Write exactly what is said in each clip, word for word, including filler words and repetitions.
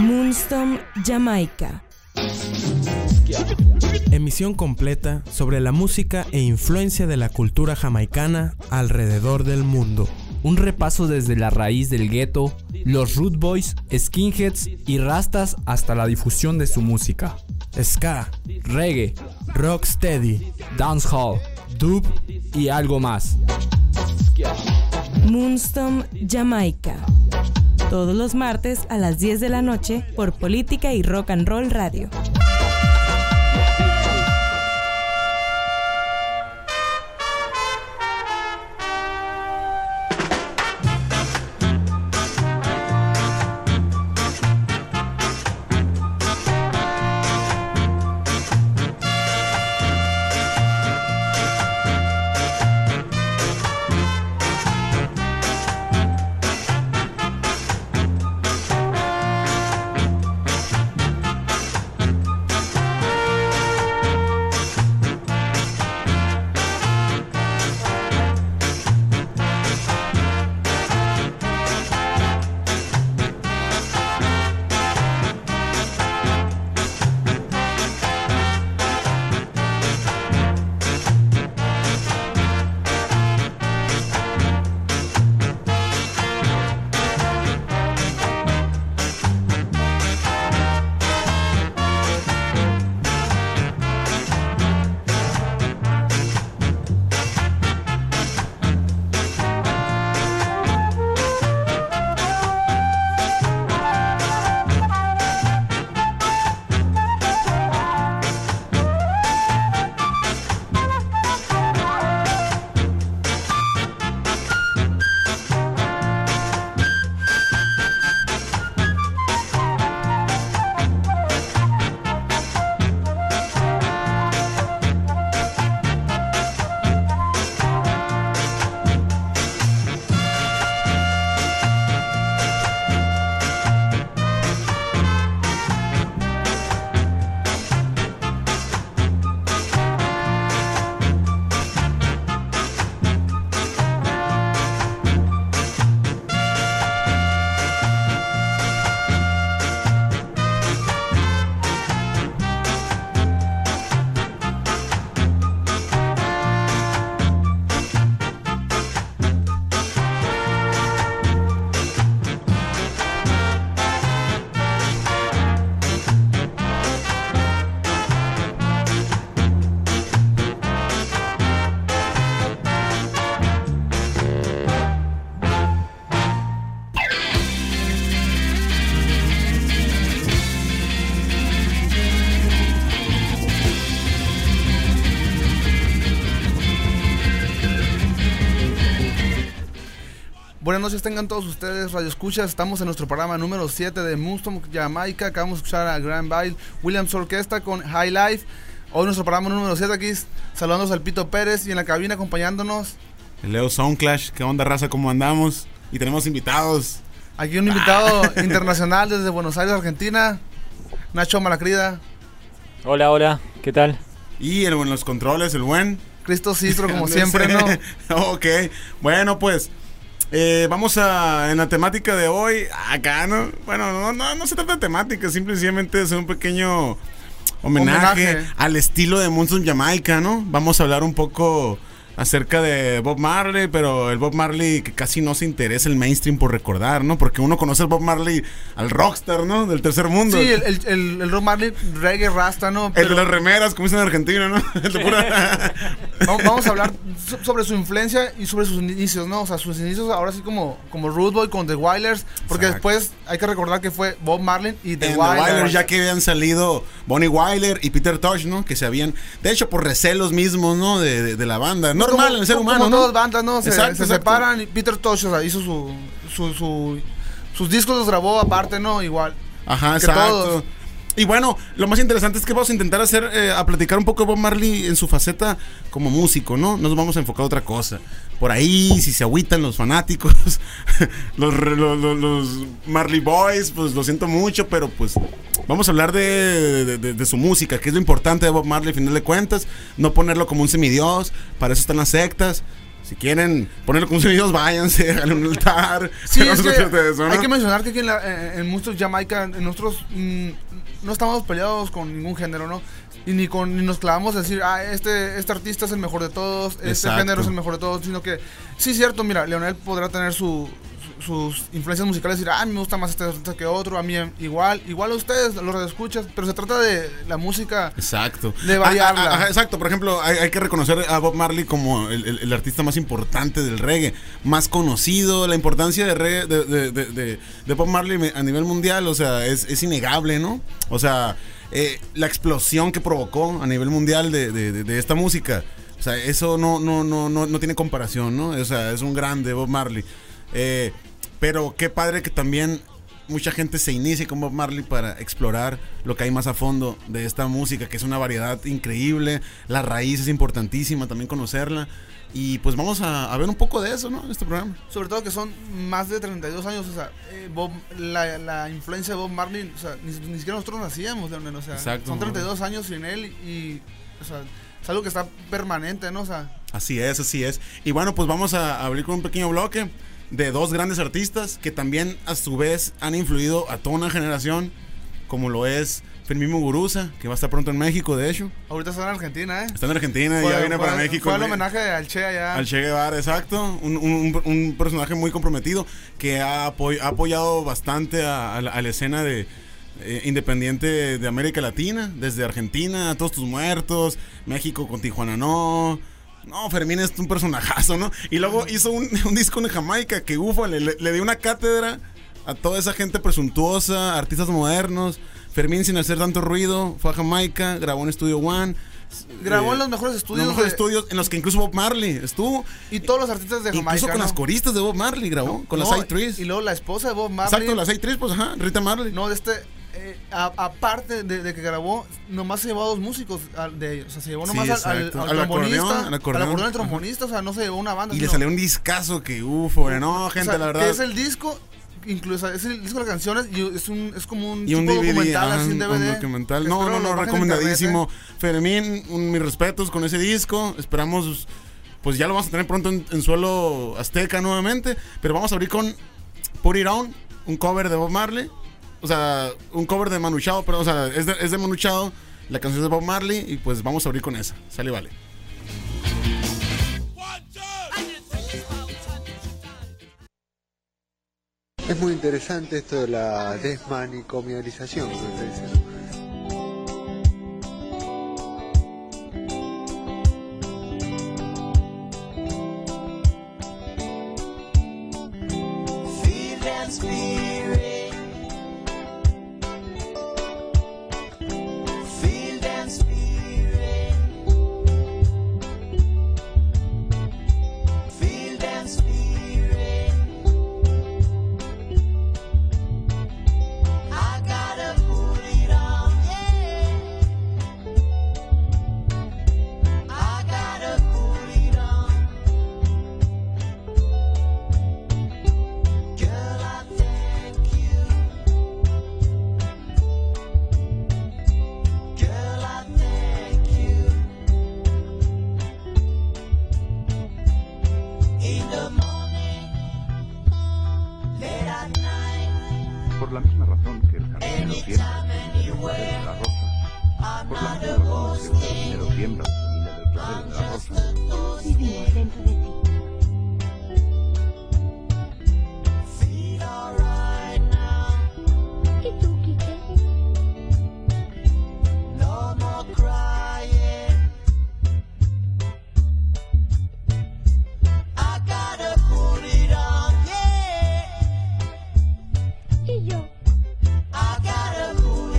Moonstone, Jamaica. Emisión completa sobre la música e influencia de la cultura jamaicana alrededor del mundo. Un repaso desde la raíz del gueto, los root boys, skinheads y rastas hasta la difusión de su música. Ska, reggae, rocksteady, dancehall, dub y algo más. Moonstone, Jamaica. Todos los martes a las diez de la noche por Política y Rock and Roll Radio. Buenas noches tengan todos ustedes, Radio Escuchas. Estamos en nuestro programa número siete de Moonstone, Jamaica. Acabamos de escuchar a Grand Bail Williams Orquesta con High Life. Hoy nuestro programa número siete, aquí saludándonos al Pito Pérez y en la cabina acompañándonos el Leo Soundclash. ¿Qué onda, raza? ¿Cómo andamos? Y tenemos invitados. Aquí un invitado internacional desde Buenos Aires, Argentina, Nacho Malacrida. Hola, hola, ¿qué tal? Y el, en los controles, el buen Cristo Sistro, como siempre, ¿no? Ok, bueno, pues eh, vamos a, en la temática de hoy, acá, ¿no? Bueno, no, no, no se trata de temática, simplemente es un pequeño homenaje, homenaje al estilo de Moonstone Jamaica, ¿no? Vamos a hablar un poco acerca de Bob Marley, pero el Bob Marley que casi no se interesa el mainstream por recordar, ¿no? Porque uno conoce al Bob Marley, al rockstar, ¿no? Del tercer mundo. Sí, el, el, el, el Bob Marley reggae rasta, ¿no? Pero el de las remeras, como dicen en Argentina, ¿no? El de pura... Vamos a hablar sobre su influencia y sobre sus inicios, ¿no? O sea, sus inicios ahora sí como, como Rude Boy con The Wailers, porque exacto, después hay que recordar que fue Bob Marley y The Wailers. The Wailers, ya que habían salido Bonnie Wyler y Peter Tosh, ¿no? Que se habían, de hecho, por recelos mismos, ¿no? De, de, de la banda, ¿no? Normal, como, el ser humano, como ¿no? Todas bandas, ¿no? Se, exacto, se exacto. separan y Peter Tosh, o sea, hizo su, su, su sus discos los grabó aparte, ¿no? Igual. Ajá, exacto. Todos. Y bueno, lo más interesante es que vamos a intentar hacer, eh, a platicar un poco de Bob Marley en su faceta como músico, ¿no? Nos vamos a enfocar a otra cosa. Por ahí, si se agüitan los fanáticos, los, los, los, los Marley Boys, pues lo siento mucho, pero pues vamos a hablar de, de, de, de su música, que es lo importante de Bob Marley, al final de cuentas. No ponerlo como un semidios, para eso están las sectas. Si quieren ponerlo con sus amigos, váyanse, háganle un altar. Sí, es que eso, ¿no? Hay que mencionar que aquí en, la, en, en Moonstock Jamaica, nosotros mmm, no estamos peleados con ningún género, ¿no? Y ni, con, ni nos clavamos a decir, ah, este, este artista es el mejor de todos, este Exacto. género es el mejor de todos, sino que, sí, es cierto, mira, Leonel podrá tener su, su, sus influencias musicales, decir, ah, a mí me gusta más este artista que otro, a mí igual, igual a ustedes, los radioescuchas, pero se trata de la música. Exacto. De variarla. Ah, ah, ah, exacto, por ejemplo, hay, hay que reconocer a Bob Marley como el, el, el artista más importante del reggae, más conocido, la importancia de, reggae, de, de, de, de, de Bob Marley a nivel mundial, o sea, es, es innegable, ¿no? O sea... Eh, la explosión que provocó a nivel mundial de, de, de, de esta música, o sea, eso no, no, no, no, no tiene comparación, ¿no? O sea, es un grande Bob Marley. Eh, pero qué padre que también mucha gente se inicie con Bob Marley para explorar lo que hay más a fondo de esta música, que es una variedad increíble. La raíz es importantísima también conocerla. Y pues vamos a, a ver un poco de eso, ¿no? En este programa. Sobre todo que son más de treinta y dos años, o sea, eh, Bob, la, la influencia de Bob Marley, o sea, ni, ni siquiera nosotros nacíamos, Leonel, o sea, Exacto, son treinta y dos años sin él y, o sea, es algo que está permanente, ¿no? O sea, así es, así es. Y bueno, pues vamos a abrir con un pequeño bloque de dos grandes artistas que también a su vez han influido a toda una generación, como lo es Fermín Muguruza, que va a estar pronto en México, de hecho. Ahorita está en Argentina, ¿eh? Está en Argentina, fue, ya viene fue, para México. Fue el homenaje al Che allá. Al Che Guevara, exacto. Un, un, un personaje muy comprometido que ha, apoy, ha apoyado bastante a, a, la, a la escena de eh, independiente de América Latina, desde Argentina, Todos Tus Muertos, México con Tijuana No. No, Fermín es un personajazo, ¿no? Y luego hizo un, un disco en Jamaica que, ufa, le, le, le dio una cátedra a toda esa gente presuntuosa, artistas modernos. Fermín, sin hacer tanto ruido, fue a Jamaica, grabó en Studio One. Grabó eh, en los mejores estudios. Los mejores de... estudios en los que incluso Bob Marley estuvo. Y todos los artistas de Jamaica. Incluso con ¿no? las coristas de Bob Marley grabó, no, con no, las A-Trees. Y luego la esposa de Bob Marley. Exacto, las A-Trees, pues ajá, Rita Marley. No, de este... Eh, a, aparte de, de que grabó, nomás se llevó a dos músicos de ellos. O sea, se llevó nomás sí, al, al, al, al trombonista, al acordeón, al trombonista, o sea, no se llevó una banda. Y sino... le salió un discazo que, ufo, no, gente, o sea, la verdad. Que es el disco, incluso es el disco de canciones y es un es como un y un tipo D V D, documental, ah, así un D V D. Un documental. No, no, no, recomendadísimo. Internet, ¿eh? Fermín, un, mis respetos con ese disco. Esperamos, pues ya lo vamos a tener pronto en, en suelo azteca nuevamente. Pero vamos a abrir con Put It On, un cover de Bob Marley. O sea, un cover de Manu Chao, pero o sea, es de, es de Manu Chao, la canción es de Bob Marley y pues vamos a abrir con esa. Sale, vale. Es muy interesante esto de la desmanicomialización que usted dice.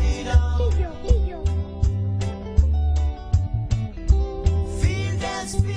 Feel that spirit.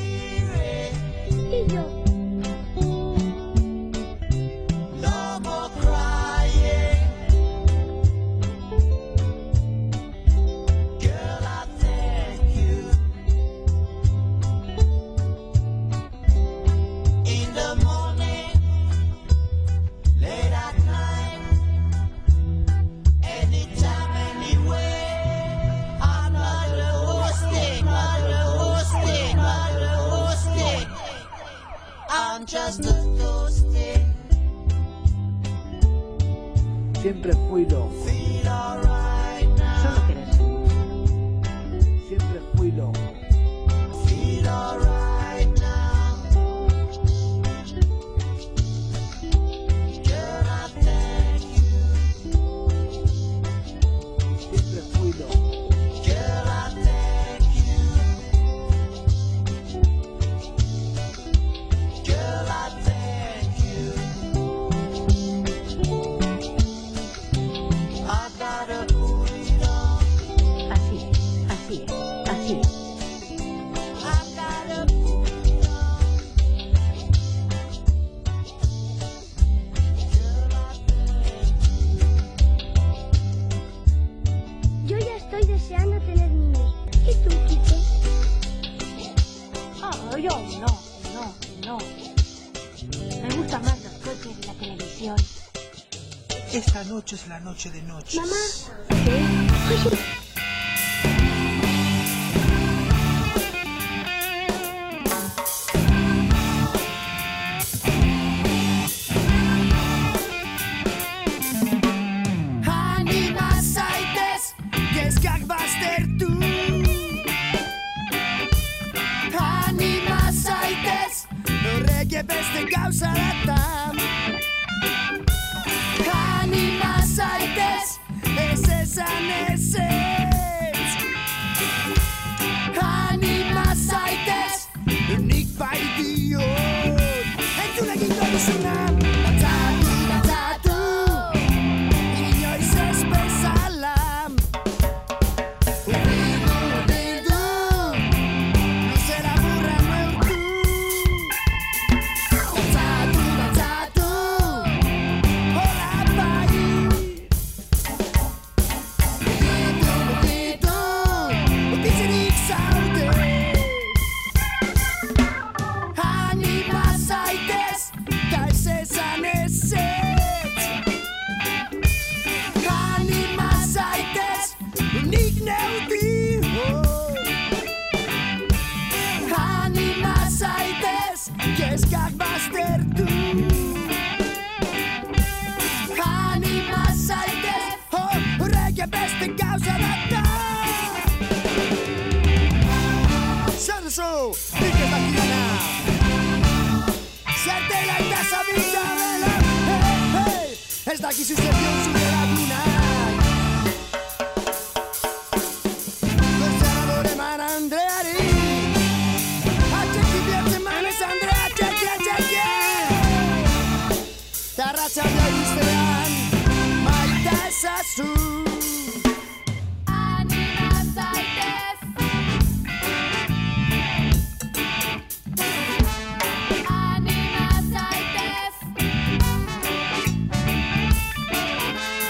Siempre fui loco. Solo querés ser luz. Siempre fui loco. Siempre fui loco. Esta noche es la noche de noches. Mamá, ¿qué? Anima zaitez, kezkak baztertu. Anima zaitez, horrek beste gauza datan. Anima zaitez, ez esan ezetz. Anima zaitez, nik bai diot. Entzun egingo duzuna, batzatu, batzatu, inoiz ez bezala. Urbildu, urbildu, luzera burra neurtu. Batzatu, batzatu, kezkak baztertu. Anima zaitez, horrek beste gauza data. Zer duzu, nik ez dakidana. Zer dela eta zabitza dela. Hey, hey, ez dakizu zer dion zure lagunak. Gozadore man Andreari. Tarratxalde iztean, maita ezazu. Anima zaitez. Anima zaitez.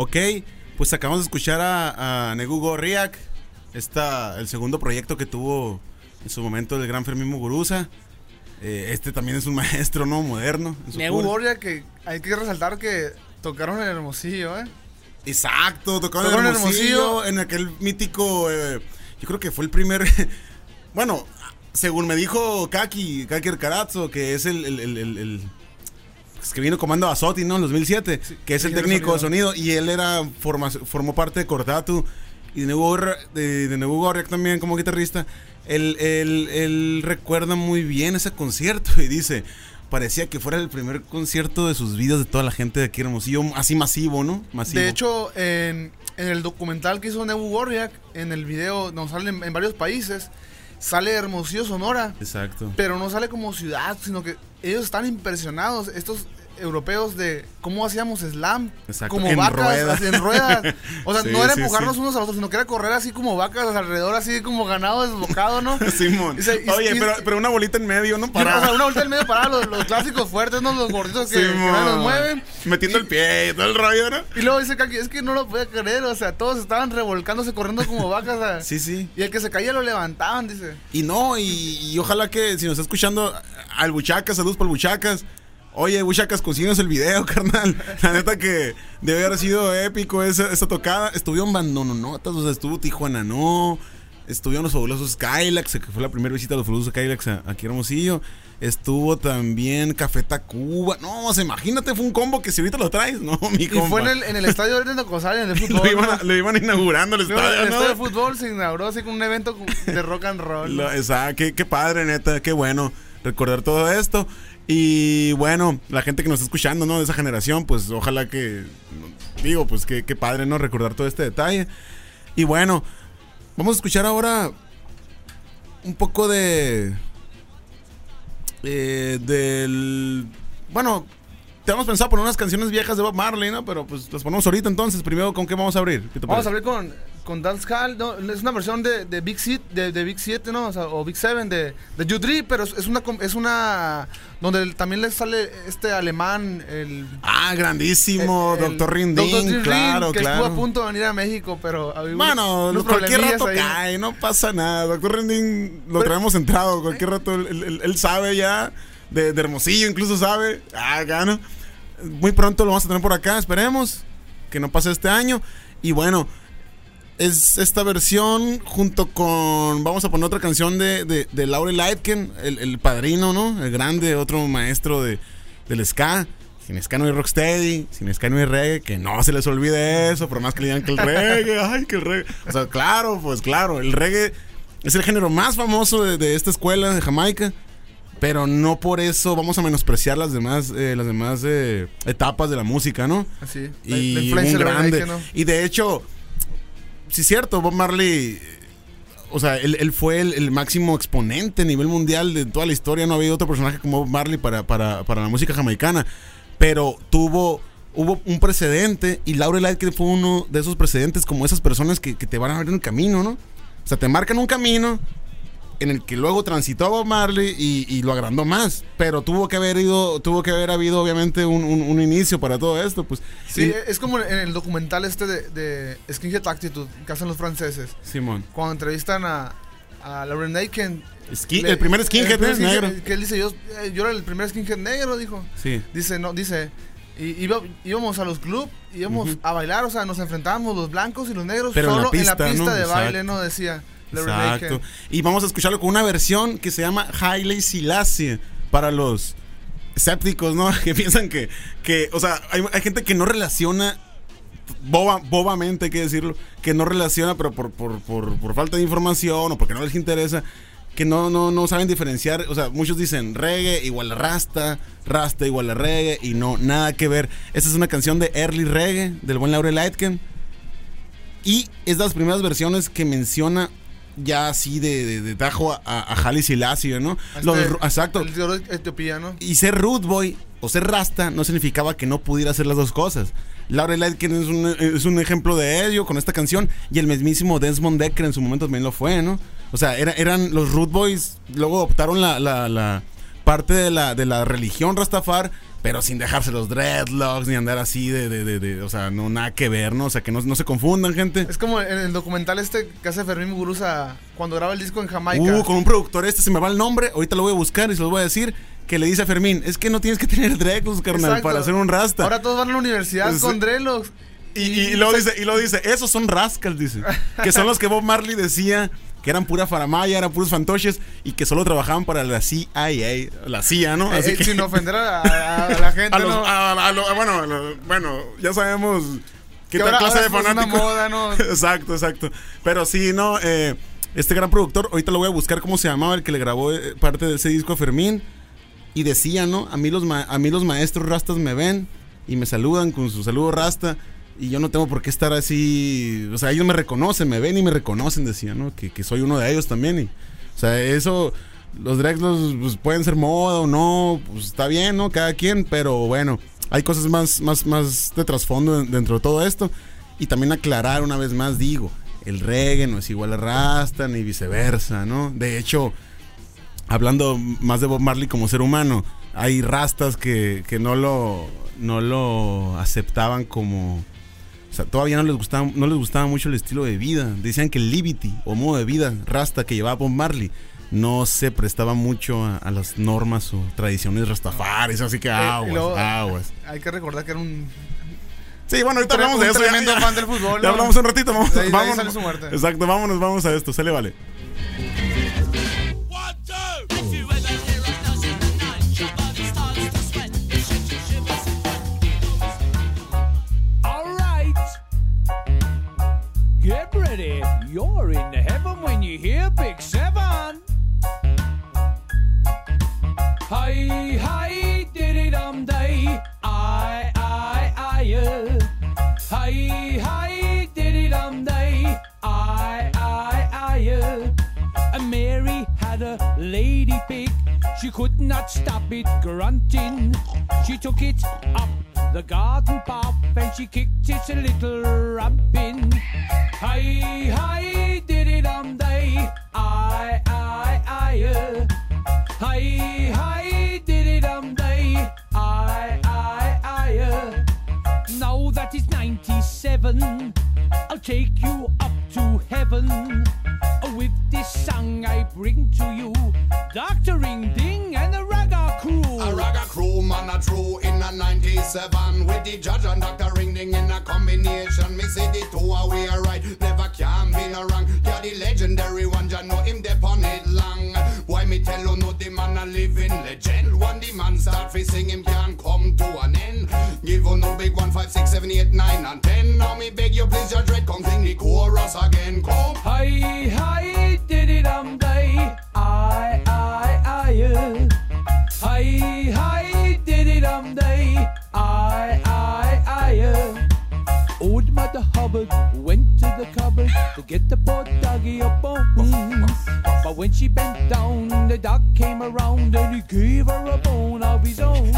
Ok, pues acabamos de escuchar a, a Negu Gorriak, esta, el segundo proyecto que tuvo en su momento el gran Fermín Muguruza. Eh, este también es un maestro, ¿no? Moderno. Negu Gorriak, que hay que resaltar que tocaron en Hermosillo, ¿eh? Exacto, tocaron, tocaron en Hermosillo, en aquel mítico, eh, yo creo que fue el primer, bueno, según me dijo Kaki, Kaki Arcarazzo, que es el, el, el, el, el es que vino comando a Soti, ¿no? En dos mil siete, sí, que es el técnico de sonido, y él era forma, formó parte de Cortatu y de Negu, de, de Negu Gorriak también como guitarrista. Él, él, él recuerda muy bien ese concierto y dice, parecía que fuera el primer concierto de sus vidas de toda la gente de aquí Hermosillo, así masivo, ¿no? Masivo. De hecho, en, en el documental que hizo Negu Gorriak, en el video, nos salen en, en varios países, sale Hermosillo, Sonora. Exacto. Pero no sale como ciudad, sino que ellos están impresionados, estos europeos, de cómo hacíamos slam. Exacto. Como en vacas, ruedas. así, en ruedas. O sea, sí, no era sí, empujarnos sí. unos a los otros, sino que era correr así como vacas alrededor, así como ganado desbocado, ¿no? Simón. Y se, y, Oye, y, pero, pero una bolita en medio, ¿no? Para... O sea, una bolita en medio para los, los clásicos fuertes, ¿no? Los gorditos que, que no los mueven. Metiendo y, el pie y todo el rollo, ¿no? Y luego dice Kaki, es que no lo podía creer, o sea, todos estaban revolcándose, corriendo como vacas. O sea, sí, sí. Y el que se caía lo levantaban, dice. Y no, y, y ojalá que si nos está escuchando al Buchacas, saludos por Buchacas. Oye, Buchacas, consíguenos el video, carnal. La neta que debe haber sido épico esa, esa tocada. Estuvieron Bandononotas, o sea, estuvo Tijuana, no. Estuvieron los fabulosos Skylax, que fue la primera visita de los fabulosos Skylax aquí en Hermosillo. Estuvo también Café Tacuba. No, o sea, imagínate, fue un combo que si ahorita lo traes, no, mi compa. Y fue en el, en el estadio de Nocosari, en el fútbol. lo, iban, ¿no? Lo iban inaugurando el estadio, El ¿no? estadio de fútbol se inauguró así con un evento de rock and roll. Lo, exacto, qué, qué padre, neta, qué bueno recordar todo esto. Y bueno, la gente que nos está escuchando, ¿no? De esa generación, pues ojalá que, digo, pues qué, qué padre, ¿no? Recordar todo este detalle. Y bueno, vamos a escuchar ahora un poco de... Eh, del... Bueno, te hemos pensado poner unas canciones viejas de Bob Marley, ¿no? Pero pues las ponemos ahorita entonces. Primero, ¿con qué vamos a abrir? Vamos a abrir con, con Dancehall, ¿no? Es una versión de, de Big siete, de, de Big siete, ¿no? O, sea, o Big siete de, de Judri, pero es una, es una... Donde también le sale este alemán, el... Ah, grandísimo, el, el Doctor Rindin, Doctor Rindin, claro, que claro. estuvo a punto de venir a México, pero... Bueno, cualquier rato ahí. Cae, no pasa nada. Doctor Rindin lo pero, traemos entrado, cualquier rato él, él, él sabe ya, de, de Hermosillo incluso sabe. Ah, gano. Muy pronto lo vamos a tener por acá, esperemos que no pase este año. Y bueno, es esta versión junto con... Vamos a poner otra canción de, de, de Laurel Aitken, el, el padrino, ¿no? El grande, otro maestro de, del ska. Sin ska no hay rocksteady, sin ska no hay reggae. Que no se les olvide eso, por más que le digan que el reggae, ay, que el reggae. O sea, claro, pues claro, el reggae es el género más famoso de, de esta escuela de Jamaica. Pero no por eso vamos a menospreciar las demás eh, las demás eh, etapas de la música, ¿no? Así. Y la, la influencia un grande. Que no. Y de hecho, sí es cierto, Bob Marley, o sea, él, él fue el, el máximo exponente a nivel mundial de toda la historia. No ha habido otro personaje como Bob Marley para, para, para la música jamaicana. Pero tuvo, hubo un precedente y Laurel Aitken fue uno de esos precedentes, como esas personas que, que te van a abrir un camino, ¿no? O sea, te marcan un camino en el que luego transitó a Bob Marley y, y lo agrandó más, pero tuvo que haber ido, tuvo que haber habido obviamente un, un, un inicio para todo esto, pues. Sí, y, es como en el documental este de, de Skinhead Attitude que hacen los franceses. Simón. Cuando entrevistan a, a Laurel Aitken. Skin, el primer skinhead, el primer skinhead negro. Que él dice, yo, yo era el primer skinhead negro, dijo. Sí. Dice, no, dice, y, iba, íbamos a los clubs, íbamos uh-huh. a bailar, o sea, nos enfrentábamos los blancos y los negros, pero solo en la pista, en la pista ¿no? de baile, Exacto. ¿no? Decía. Exacto. Y vamos a escucharlo con una versión que se llama Haile Selassie para los escépticos, ¿no? Que piensan que, que o sea, hay, hay gente que no relaciona, boba, bobamente hay que decirlo, que no relaciona, pero por, por, por, por falta de información o porque no les interesa, que no, no, no saben diferenciar. O sea, muchos dicen reggae igual a rasta, rasta igual a reggae, y no, nada que ver. Esta es una canción de early reggae del buen Laurel Aitken y es de las primeras versiones que menciona ya así de, de, de tajo a, a Haile Selassie, ¿no? Este, Lo de, exacto. El de Etiopía, ¿no? Y ser rude boy o ser rasta no significaba que no pudiera hacer las dos cosas. Laurel Aitken es un, es un ejemplo de ello con esta canción, y el mismísimo Desmond Dekker en su momento también lo fue, ¿no? O sea, era, eran los rude boys, luego adoptaron la, la, la parte de la, de la religión Rastafari, pero sin dejarse los dreadlocks ni andar así de, de, de, de o sea, no nada que ver, ¿no? O sea, que no, no se confundan, gente. Es como en el documental este que hace Fermín Muguruza cuando graba el disco en Jamaica. Uh, con un productor este, se me va el nombre, ahorita lo voy a buscar y se lo voy a decir, que le dice a Fermín, es que no tienes que tener dreadlocks, carnal, exacto, para hacer un rasta. Ahora todos van a la universidad es, con dreadlocks. Y, y, y, luego dice, y luego dice, esos son rascals, dice, que son los que Bob Marley decía que eran pura faramaya, eran puros fantoches y que solo trabajaban para la C I A, la C I A, ¿no? Así eh, que, sin ofender a, a, a la gente, a los, ¿no? A, a, a lo, bueno, a lo, bueno, ya sabemos qué tal clase de fanático. Moda, ¿no? Exacto, exacto. Pero sí, no, eh, este gran productor, ahorita lo voy a buscar cómo se llamaba el que le grabó eh, parte de ese disco a Fermín. Y decía, ¿no? A mí los ma- a mí los maestros rastas me ven y me saludan con su saludo rasta. Y yo no tengo por qué estar así. O sea, ellos me reconocen, me ven y me reconocen, decía, ¿no? Que, que soy uno de ellos también. Y, o sea, eso, los dreadlocks pues, pueden ser moda o no, pues está bien, ¿no? Cada quien, pero bueno, hay cosas más, más, más de trasfondo dentro de todo esto. Y también aclarar una vez más, digo, el reggae no es igual a rasta ni viceversa, ¿no? De hecho, hablando más de Bob Marley como ser humano, hay rastas que, que no lo, no lo aceptaban como... O sea, todavía no les gustaba, no les gustaba mucho el estilo de vida. Decían que el liberty o modo de vida rasta que llevaba Bob Marley no se prestaba mucho a, a las normas o tradiciones rastafaris, así que aguas, eh, luego, aguas. Hay que recordar que era un... Sí, bueno, ahorita hablamos de eso. Tremendo ya, fan del fútbol. Ya ¿no? Hablamos un ratito, vamos, de ahí, vámonos. De ahí sale su muerte. Exacto, vámonos, vamos a esto, sale, vale. Get ready, you're in the heaven when you hear Big Seven. Hi, hi, diddy dum day, I, I, I, uh. Hi, hi, diddy dum day, I, I, I, uh. And Mary had a lady pig, she could not stop it grunting. She took it up the garden path and she kicked its a little ramping. Hi, hi, diddy dum day, I, I, I, uh. Hi, hi, diddy dum day, I, I, I, uh. Now that it's ninety-seven, I'll take you up to heaven. With this song I bring to you Doctor Ring Ding and the Ragga Crew. A Ragga Crew, man, a true in a ninety-seven. With the Judge and Doctor Ring Ding in a combination. Me say the two are we are right, never can be no wrong. Yeah, the legendary one, ya know him dep on it long. Why me tell you no, the man a living legend. When the man start fi sing, him can come to an end. Give you no big one, five, six, seven, eight, nine and ten. Now me beg you please, Judge Red, come sing the chorus again. Come. Hi, hi, diddy dum day, I, I, I, uh. Hi, hi, diddy dum day, I, I, I, uh. Old Mother Hubbard went to the cupboard to get the poor doggy a bone. But when she bent down, the dog came around and he gave her a bone of his own.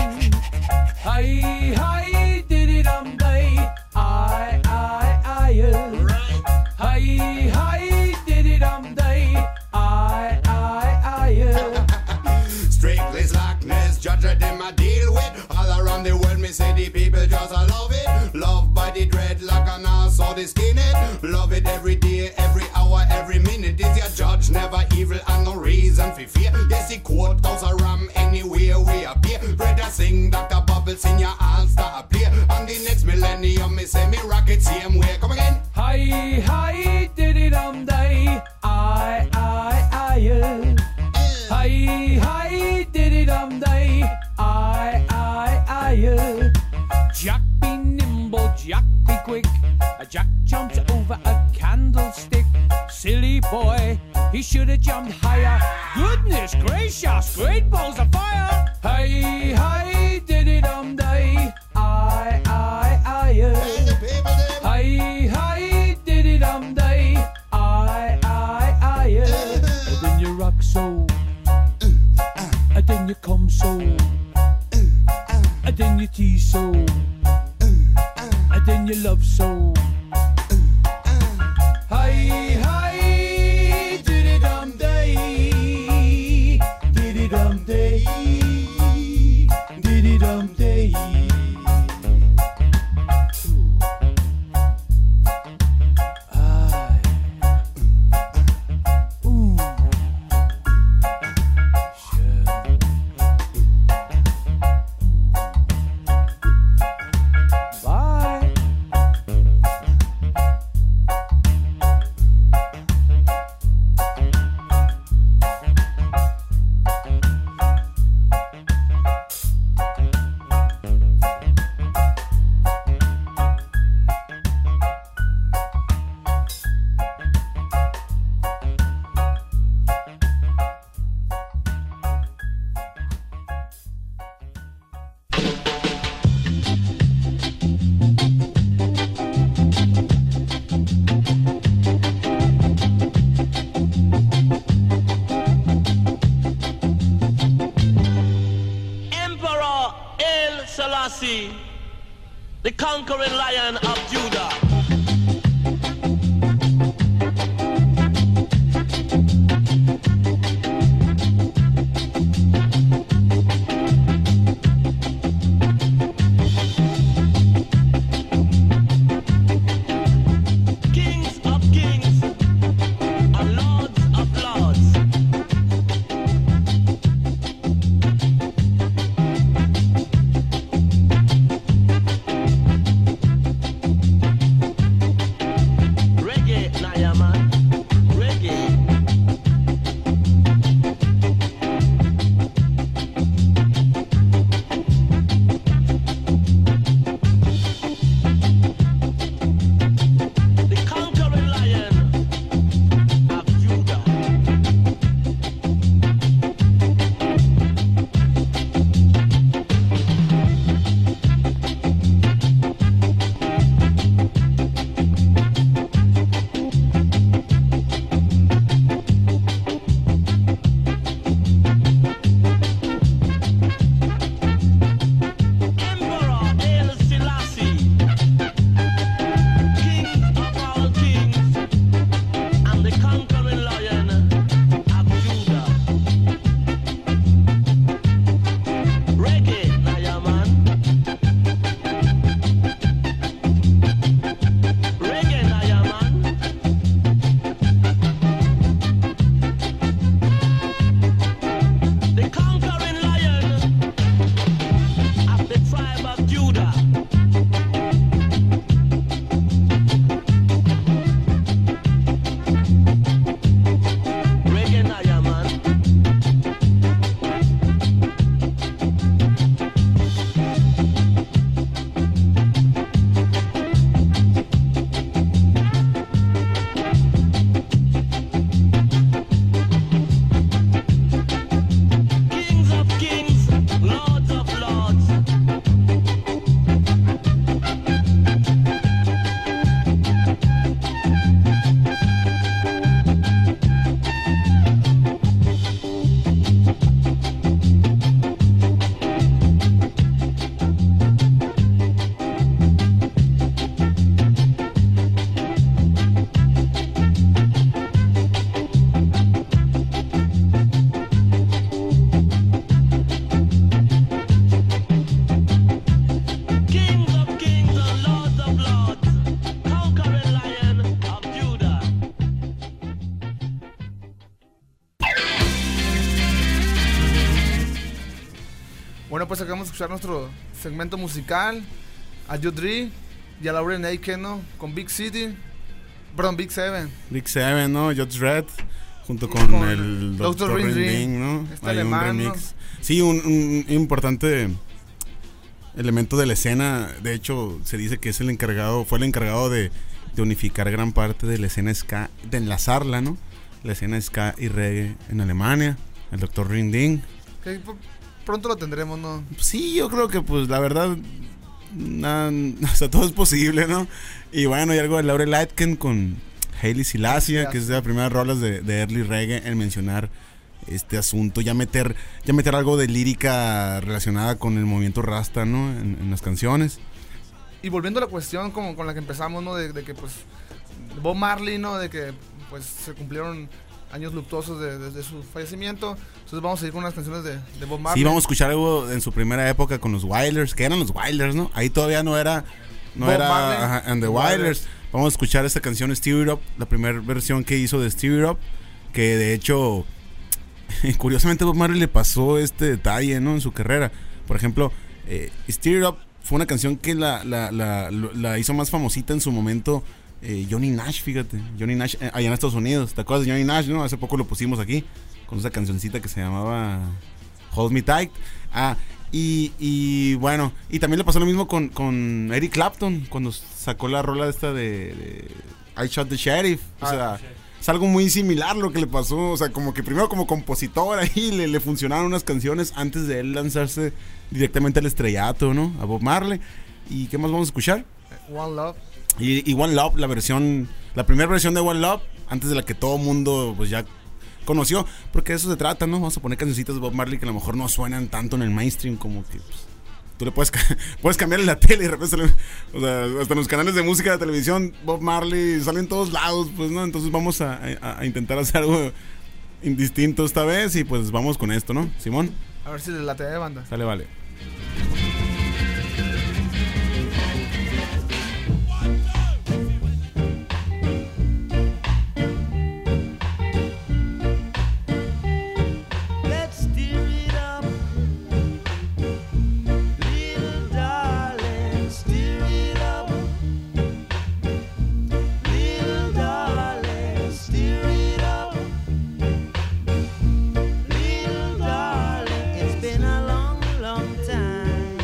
Hi, hi, diddy dum day, I, I, I, uh. Hi, hi, diddy dum day, I, I, I, uh. Strictly slackness, Judge them I deal with. All around the world, me say the people just a love it. Love by the dreadlock and also the skinhead. Love it every day, every hour, every minute. Is your judge never evil and no reason for fear. Yes, the courthouse a ram anywhere we appear. Brother sing, Doctor Bubbles in your all star appear. And the next millennium, me say me rock it same way. Come again. Hi, hi, diddy dum day, I, I, I, uh. Hi, hi, diddy dum day, I, I, I, uh. Jack be nimble, Jack be quick. A Jack jumped over a candlestick. Silly boy, he should have jumped higher. Goodness gracious, great balls of fire. Hi, hi, diddy dum day, I, I, I, uh. Hi, hi, diddy dum day, I, I, I, uh. And then you rock so, and then you come so, and then you tease so, and then you love so. Hi, hi, diddy dum day, diddy dum day, diddy dum day. Selassie, the conquering lion of Judah. Bueno, pues acabamos de escuchar nuestro segmento musical a Joe Dre y a Lauren Aiken, ¿no? Con Big City, perdón, Big Seven. Big Seven, ¿no? Judge Dredd, junto con, con el doctor Ring Ring, ¿no? Este Hay alemán, un remix. ¿No? Sí, un, un importante elemento de la escena. De hecho, se dice que es el encargado, fue el encargado de, de unificar gran parte de la escena ska, de enlazarla, ¿no? La escena ska y reggae en Alemania, el doctor Ring Ding. Que pronto lo tendremos, ¿no? Sí, yo creo que pues la verdad, nada, o sea, todo es posible, ¿no? Y bueno, y algo de Laurel Aitken con Haile Selassie, sí, que es de las primeras rolas de, de early reggae en mencionar este asunto, ya meter ya meter algo de lírica relacionada con el movimiento Rasta, ¿no? En, en las canciones. Y volviendo a la cuestión como con la que empezamos, ¿no? De, de que pues Bob Marley, ¿no? De que pues se cumplieron años luctuosos desde de, de su fallecimiento. Entonces vamos a ir con unas canciones de, de Bob Marley. Sí, vamos a escuchar algo en su primera época con los Wailers, que eran los Wailers, ¿no? Ahí todavía no era no Bob era Marley, ajá, and the Wailers. Vamos a escuchar esta canción Steer It Up, la primera versión que hizo de Steer It Up, que de hecho curiosamente a Bob Marley le pasó este detalle, ¿no? En su carrera. Por ejemplo, eh, Steer It Up fue una canción que la, la, la, la, la hizo más famosita en su momento eh, Johnny Nash, fíjate. Johnny Nash eh, allá en Estados Unidos. ¿Te acuerdas de Johnny Nash, no? Hace poco lo pusimos aquí con esa cancioncita que se llamaba Hold Me Tight. Ah, y, y bueno, y también le pasó lo mismo con, con Eric Clapton cuando sacó la rola esta de, de I Shot the Sheriff. O sea, es algo muy similar lo que le pasó. O sea, como que primero como compositor ahí le, le funcionaron unas canciones antes de él lanzarse directamente al estrellato, ¿no? A Bob Marley. ¿Y qué más vamos a escuchar? One Love. Y, y One Love, la versión, la primera versión de One Love, antes de la que todo mundo pues ya conoció, porque de eso se trata, ¿no? Vamos a poner cancioncitas de Bob Marley que a lo mejor no suenan tanto en el mainstream, como que pues, Tú le puedes, puedes cambiarle la tele y de repente sale, o sea, hasta en los canales de música de televisión, Bob Marley sale en todos lados, pues, ¿no? Entonces vamos a, a, a intentar hacer algo indistinto esta vez y pues vamos con esto, ¿no? Simón. A ver si le late de banda. Sale, vale. It's been a long, long time.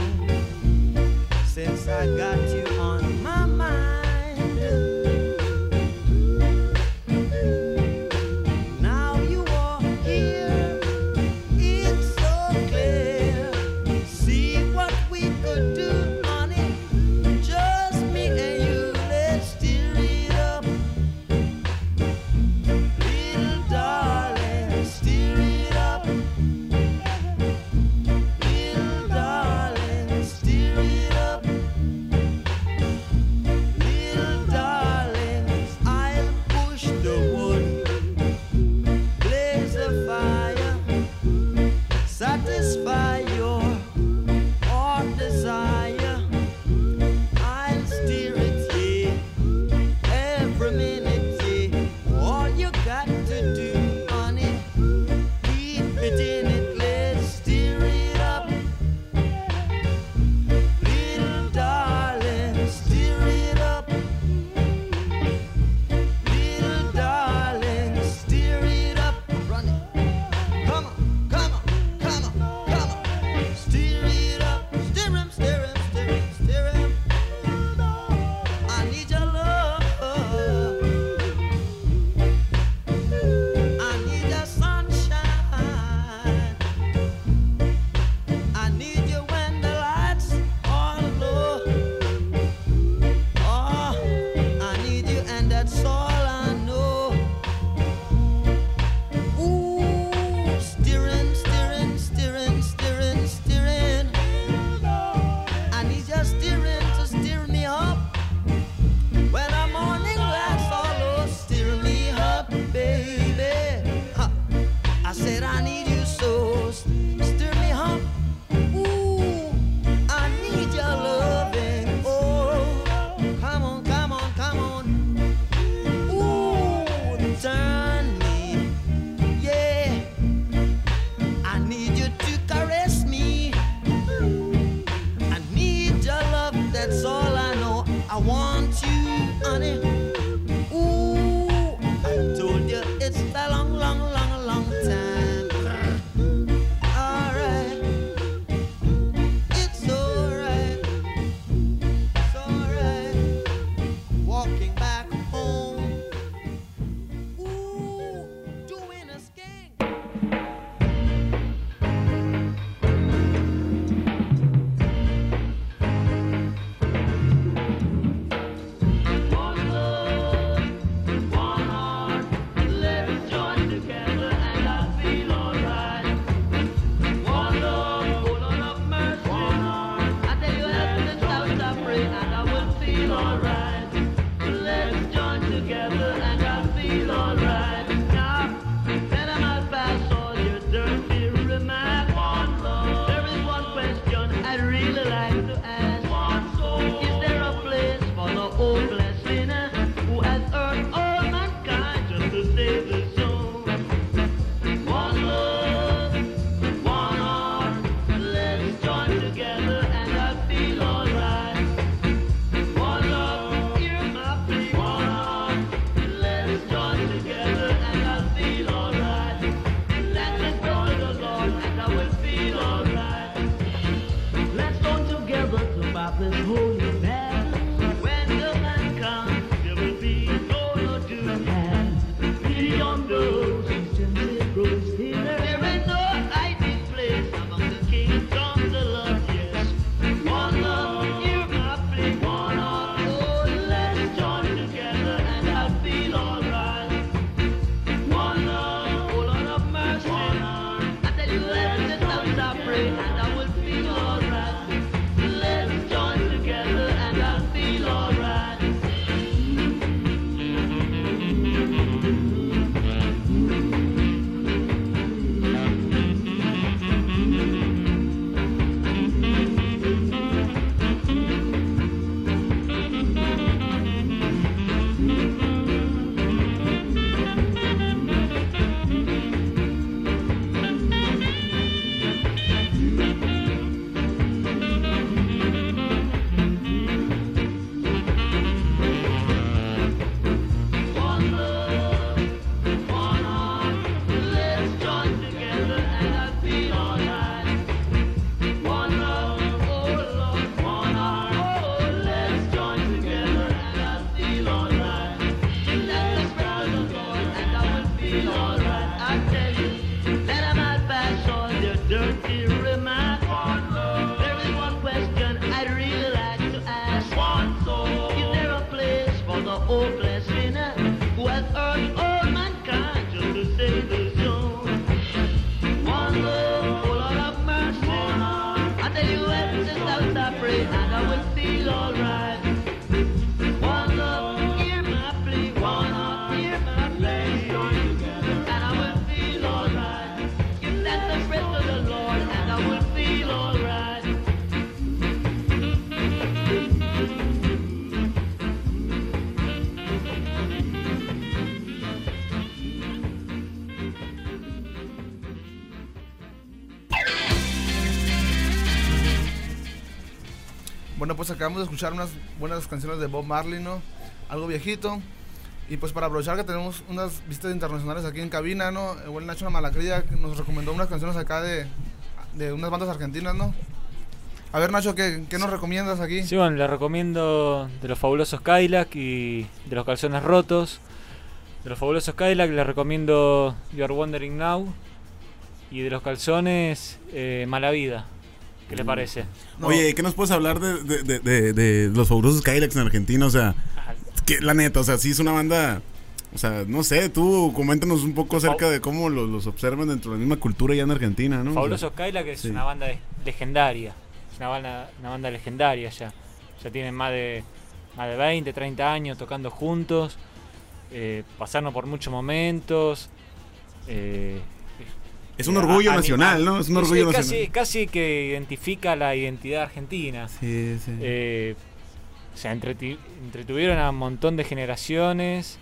Bueno, pues acabamos de escuchar unas buenas canciones de Bob Marley, ¿no? Algo viejito. Y pues para aprovechar que tenemos unas visitas internacionales aquí en cabina, ¿no? El Nacho Malacrilla nos recomendó unas canciones acá de, de unas bandas argentinas, ¿no? A ver, Nacho, ¿qué, qué nos recomiendas aquí? Sí, bueno, le recomiendo de los fabulosos Cadillac y de los calzones rotos. De los fabulosos Cadillac le recomiendo You're Wondering Now. Y de los calzones, eh, Mala Vida. ¿Qué le parece? No. Oye, ¿qué nos puedes hablar de, de, de, de, de los fabulosos Cadillacs en Argentina? O sea, que, la neta, o sea, sí es una banda... O sea, no sé, tú coméntanos un poco acerca de cómo los, los observan dentro de la misma cultura allá en Argentina, ¿no? Fabulosos o sea, Cadillac es sí. una banda legendaria. Es una banda, una banda legendaria ya. Ya tienen más de, más de veinte, treinta años tocando juntos. Eh, pasaron por muchos momentos. Eh, es un orgullo a, nacional, animal. ¿no? Es un orgullo sí, nacional. Casi, casi que identifica la identidad argentina. Sí, sí. Eh, o sea, entretu- entretuvieron a un montón de generaciones.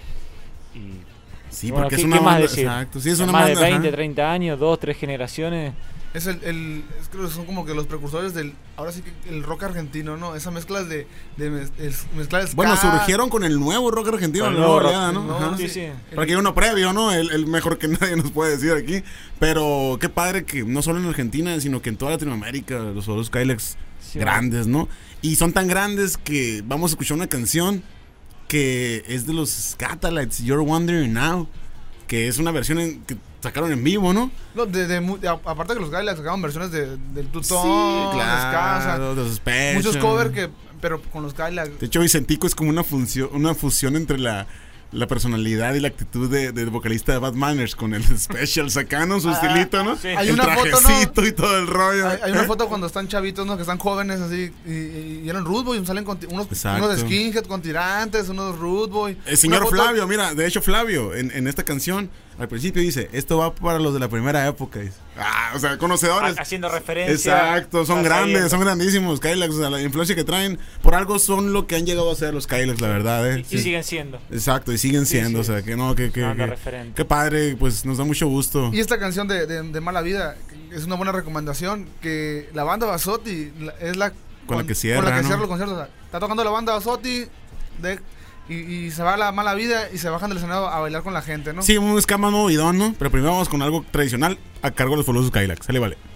Y, sí, bueno, porque ¿qué, es una ¿qué banda, más decir? Exacto. Sí, es una más banda, de veinte, ajá. treinta años, dos, tres generaciones. Es el, el es, creo que son como que los precursores del, ahora sí que el rock argentino, ¿no? Esa mezcla de, de mez, mezcla de ska. Bueno, surgieron con el nuevo rock argentino, el la nuevo nueva rock, oleada, ¿no? no, Ajá. Sí, sí. Porque hay uno previo, ¿no? El, el mejor que nadie nos puede decir aquí. Pero qué padre que no solo en Argentina, sino que en toda Latinoamérica, los fabulosos Cadillacs sí, grandes, ¿no? Y son tan grandes que vamos a escuchar una canción que es de los Scatalites, You're Wondering Now, que es una versión en, que sacaron en vivo, ¿no? No, de, de, de, aparte que los Cadillacs sacaron versiones de, del Tutón, sí, claro, de los Special. Muchos covers que, pero con los Cadillacs. De hecho, Vicentico es como una función, una fusión entre la, la personalidad y la actitud del de, de vocalista de Bad Manners con el Special sacando su ah, estilito, ¿no? Sí. Hay el una trajecito foto, ¿no? Y todo el rollo. Hay, hay una foto cuando están chavitos, ¿no? Que están jóvenes así y, y eran Rude Boy, salen con unos, unos skinhead con tirantes, unos Rude Boy. El señor Flavio, mira, de hecho Flavio en, en esta canción al principio dice, esto va para los de la primera época. Dice. Ah, o sea, conocedores. Haciendo referencia. Exacto, son grandes, saliendo. Son grandísimos Cadillacs. O sea, la influencia que traen, por algo son lo que han llegado a ser los Cadillacs, la verdad. ¿eh? Y, sí. y siguen siendo. Exacto, y siguen sí, siendo. Sí. O sea, que no, que, que, no, que, que padre, pues nos da mucho gusto. Y esta canción de, de, de Mala Vida es una buena recomendación. Que la banda Basotti es la con, con la que cierra, con la que ¿no? cierra los conciertos. O sea, está tocando la banda Basotti de. Y, y se va a la Mala Vida y se bajan del escenario a bailar con la gente, ¿no? Sí, un escama movidón, ¿no? Pero primero vamos con algo tradicional a cargo de los fabulosos Cadillacs. Sale, vale.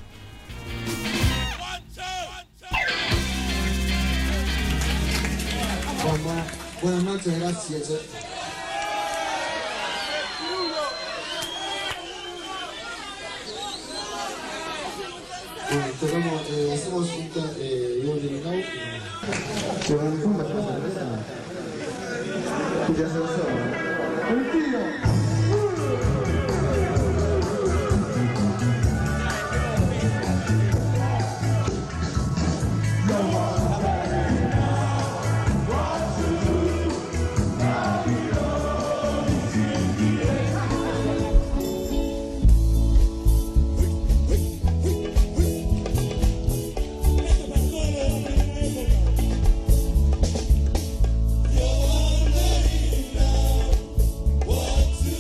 Buenas noches, gracias. Bueno, tocamos, eh, hacemos un tema de Iván de Minau. Que van a tomar la cerveza. Ya se lo sabe. ¡Un tío! What to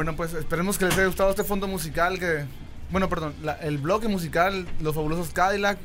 Bueno, pues esperemos que les haya gustado este fondo musical que... Bueno, perdón, la, el bloque musical, Los Fabulosos Cadillac.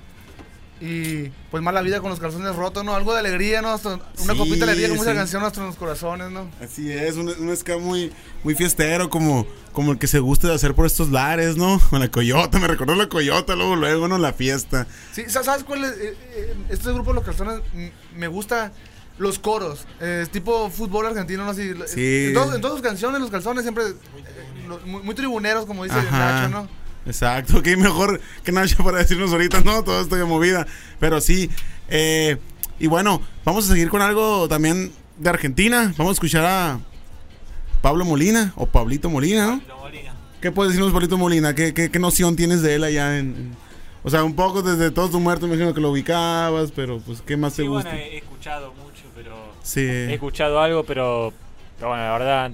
Y pues Mala Vida con los Calzones Rotos, ¿no? Algo de alegría, ¿no? Hasta una sí, copita de alegría como sí. Esa canción Nuestros Corazones, ¿no? Así es, un, un ska muy, muy fiestero, como, como el que se gusta de hacer por estos lares, ¿no? Con la Coyota, me recordó la Coyota, luego, luego, ¿no? La fiesta. Sí, ¿sabes cuál es? Eh, eh, este grupo Los Calzones, me gusta los coros, eh, tipo fútbol argentino, ¿no? Así, sí. En, todo, en todas sus canciones, Los Calzones siempre... Muy, muy tribuneros, como dice Ajá, Nacho, ¿no? Exacto, que mejor que Nacho para decirnos ahorita, ¿no? Todo esto de movida. Pero sí, eh, y bueno, vamos a seguir con algo también de Argentina. Vamos a escuchar a Pablo Molina, o Pablito Molina, ¿no? Pablo Molina. ¿Qué puedes decirnos, Pablito Molina? ¿Qué, qué, qué noción tienes de él allá en, en... O sea, un poco desde Todos tus muertos, me imagino que lo ubicabas, pero pues, ¿qué más sí, te gusta? Bueno, he escuchado mucho, pero... Sí. He escuchado algo, pero... Pero bueno, la verdad...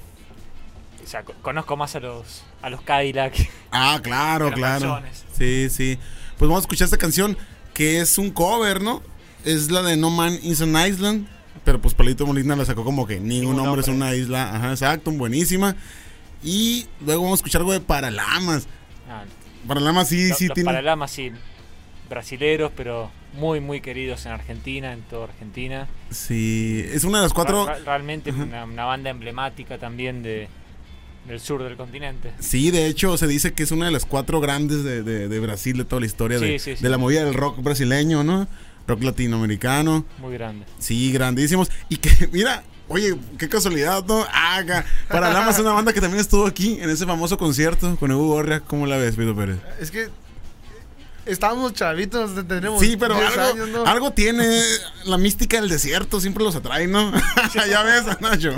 O sea, conozco más a los a los Cadillac. Ah, claro, claro. Canciones. Sí, sí. Pues vamos a escuchar esta canción que es un cover, ¿no? Es la de No Man is an Island. Pero pues Pablito Molina la sacó como que Ningún, Ningún hombre es una isla. Ajá, exacto, buenísima. Y luego vamos a escuchar algo de Paralamas. Ah, Paralamas sí, los, sí los tiene. Paralamas sí. Brasileros, pero muy, muy queridos en Argentina, en toda Argentina. Sí, es una de las cuatro. Ra- realmente una, una banda emblemática también de. Del sur del continente. Sí, de hecho se dice que es una de las cuatro grandes de, de, de Brasil, de toda la historia, sí, de, sí, sí. de la movida del rock brasileño, ¿no? Rock latinoamericano. Muy grande. Sí, grandísimos. Y que, mira, oye, qué casualidad, ¿no? Ah, Paralamas es una banda que también estuvo aquí en ese famoso concierto con Evo Gorria. ¿Cómo la ves, Pito Pérez? Es que estábamos chavitos, tendríamos sí, pero algo, años, ¿no? Algo siempre la mística del desierto, siempre los atrae, ¿no? Ya ves, Nacho.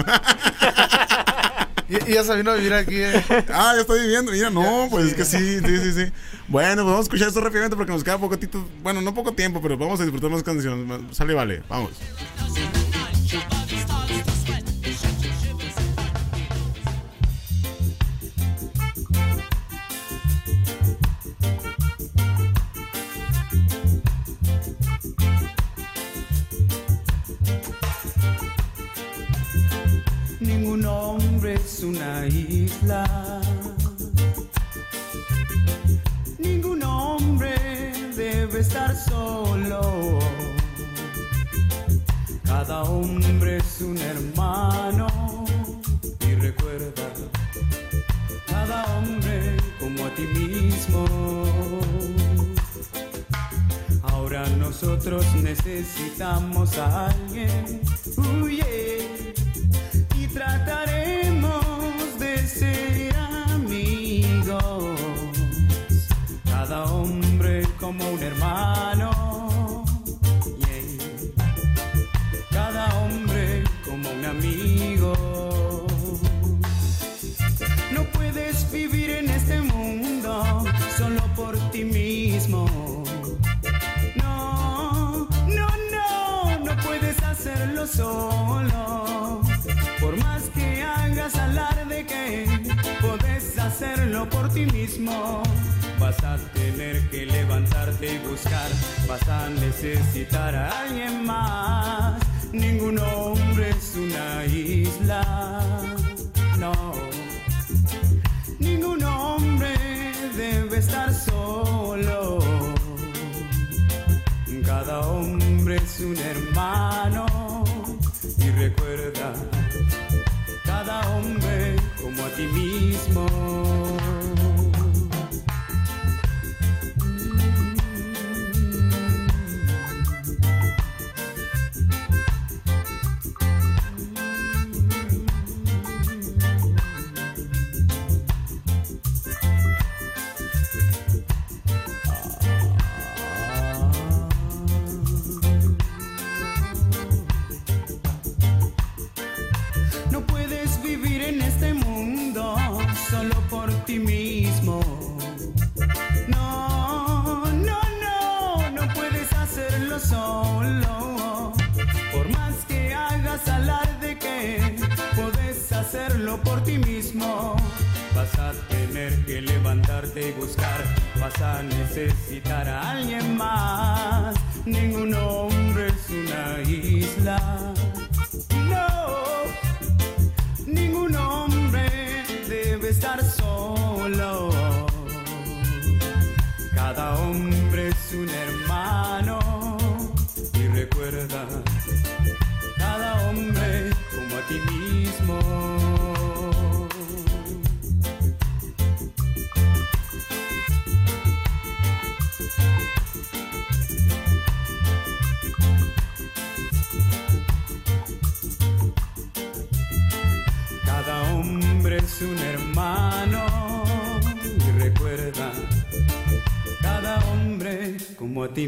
Y, y ya se vino a vivir aquí, eh. Ah, ya está viviendo, mira, no, pues sí. Es que sí, sí, sí, sí. Bueno, pues vamos a escuchar esto rápidamente porque nos queda poquitito, bueno, no poco tiempo, pero vamos a disfrutar más canciones. Sale, vale, vamos. Ningún hombre es una isla. Ningún hombre debe estar solo. Cada hombre es un hermano. Y recuerda, cada hombre como a ti mismo. Ahora nosotros necesitamos a alguien. Uh, yeah. Y trataremos de ser amigos. Cada hombre como un hermano. Yeah. Cada hombre como un amigo. No puedes vivir en este mundo solo por ti mismo. No, no, no, no puedes hacerlo solo. Por más que hagas alarde que podés hacerlo por ti mismo, vas a tener que levantarte y buscar, vas a necesitar a alguien más. Ningún hombre es una isla, no. Ningún hombre debe estar solo. Cada hombre es un hermano. Y recuerda, cada hombre como a ti mismo. No puedes vivir en este mundo solo por ti mismo. No, no, no, no puedes hacerlo solo. Por más que hagas alarde que puedes hacerlo por ti mismo, vas a tener que levantarte y buscar, vas a necesitar a alguien más. Ningún hombre es una isla. No. Ningún hombre estar solo. Cada hombre es un hermano y recuerda, cada hombre como a ti mismo. Cada hombre es un hermano y recuerda, cada hombre como a ti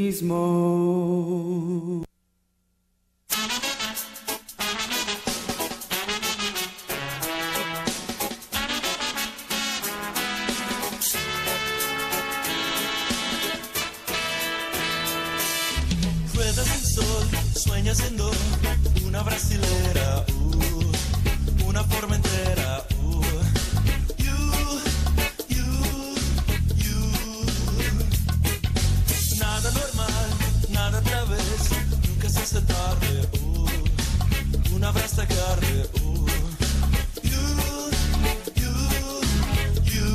mismo. Ruedas el sol, sueña siendo una brasilera, uh, una forma entera, uh, you, you, you. Nada normal, nada otra vez, nunca se hace tarde, uh, una brasa carne, uh, you, you, you.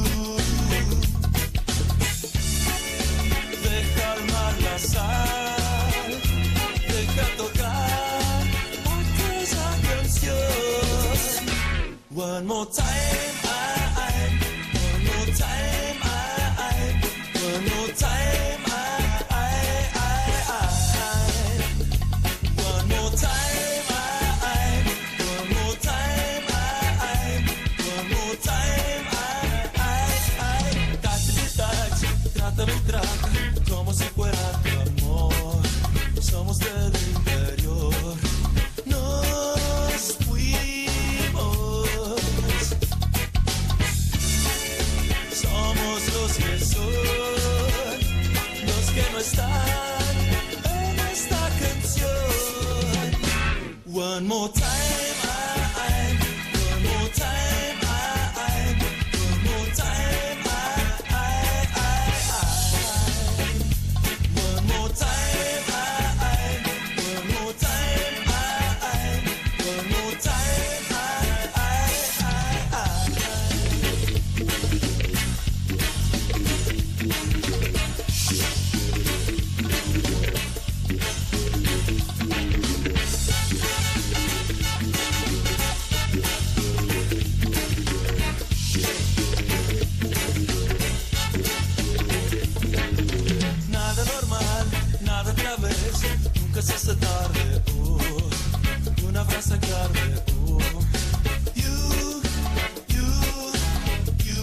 Deja al mar la sal, deja tocar esa canción. One more time, I, I, one more time, I, I, one more time, I, I, I, I. One more time, I, I, one more time, I, I, one more time, I, I, I. Tachi, tachi, trátame y trata como si fuera tu amor. Somos del interior, nos fuimos. Somos los que son, los que no están en esta canción. One more time, I, I, one more time, I, I, one more time, I, I, I, I. One more time, I, I, one more time, I, I, one more time, I, I, I, I. Nada normal, nada otra vez, nunca se hace tarde, uh, una brasa carne, uh, you, you, you.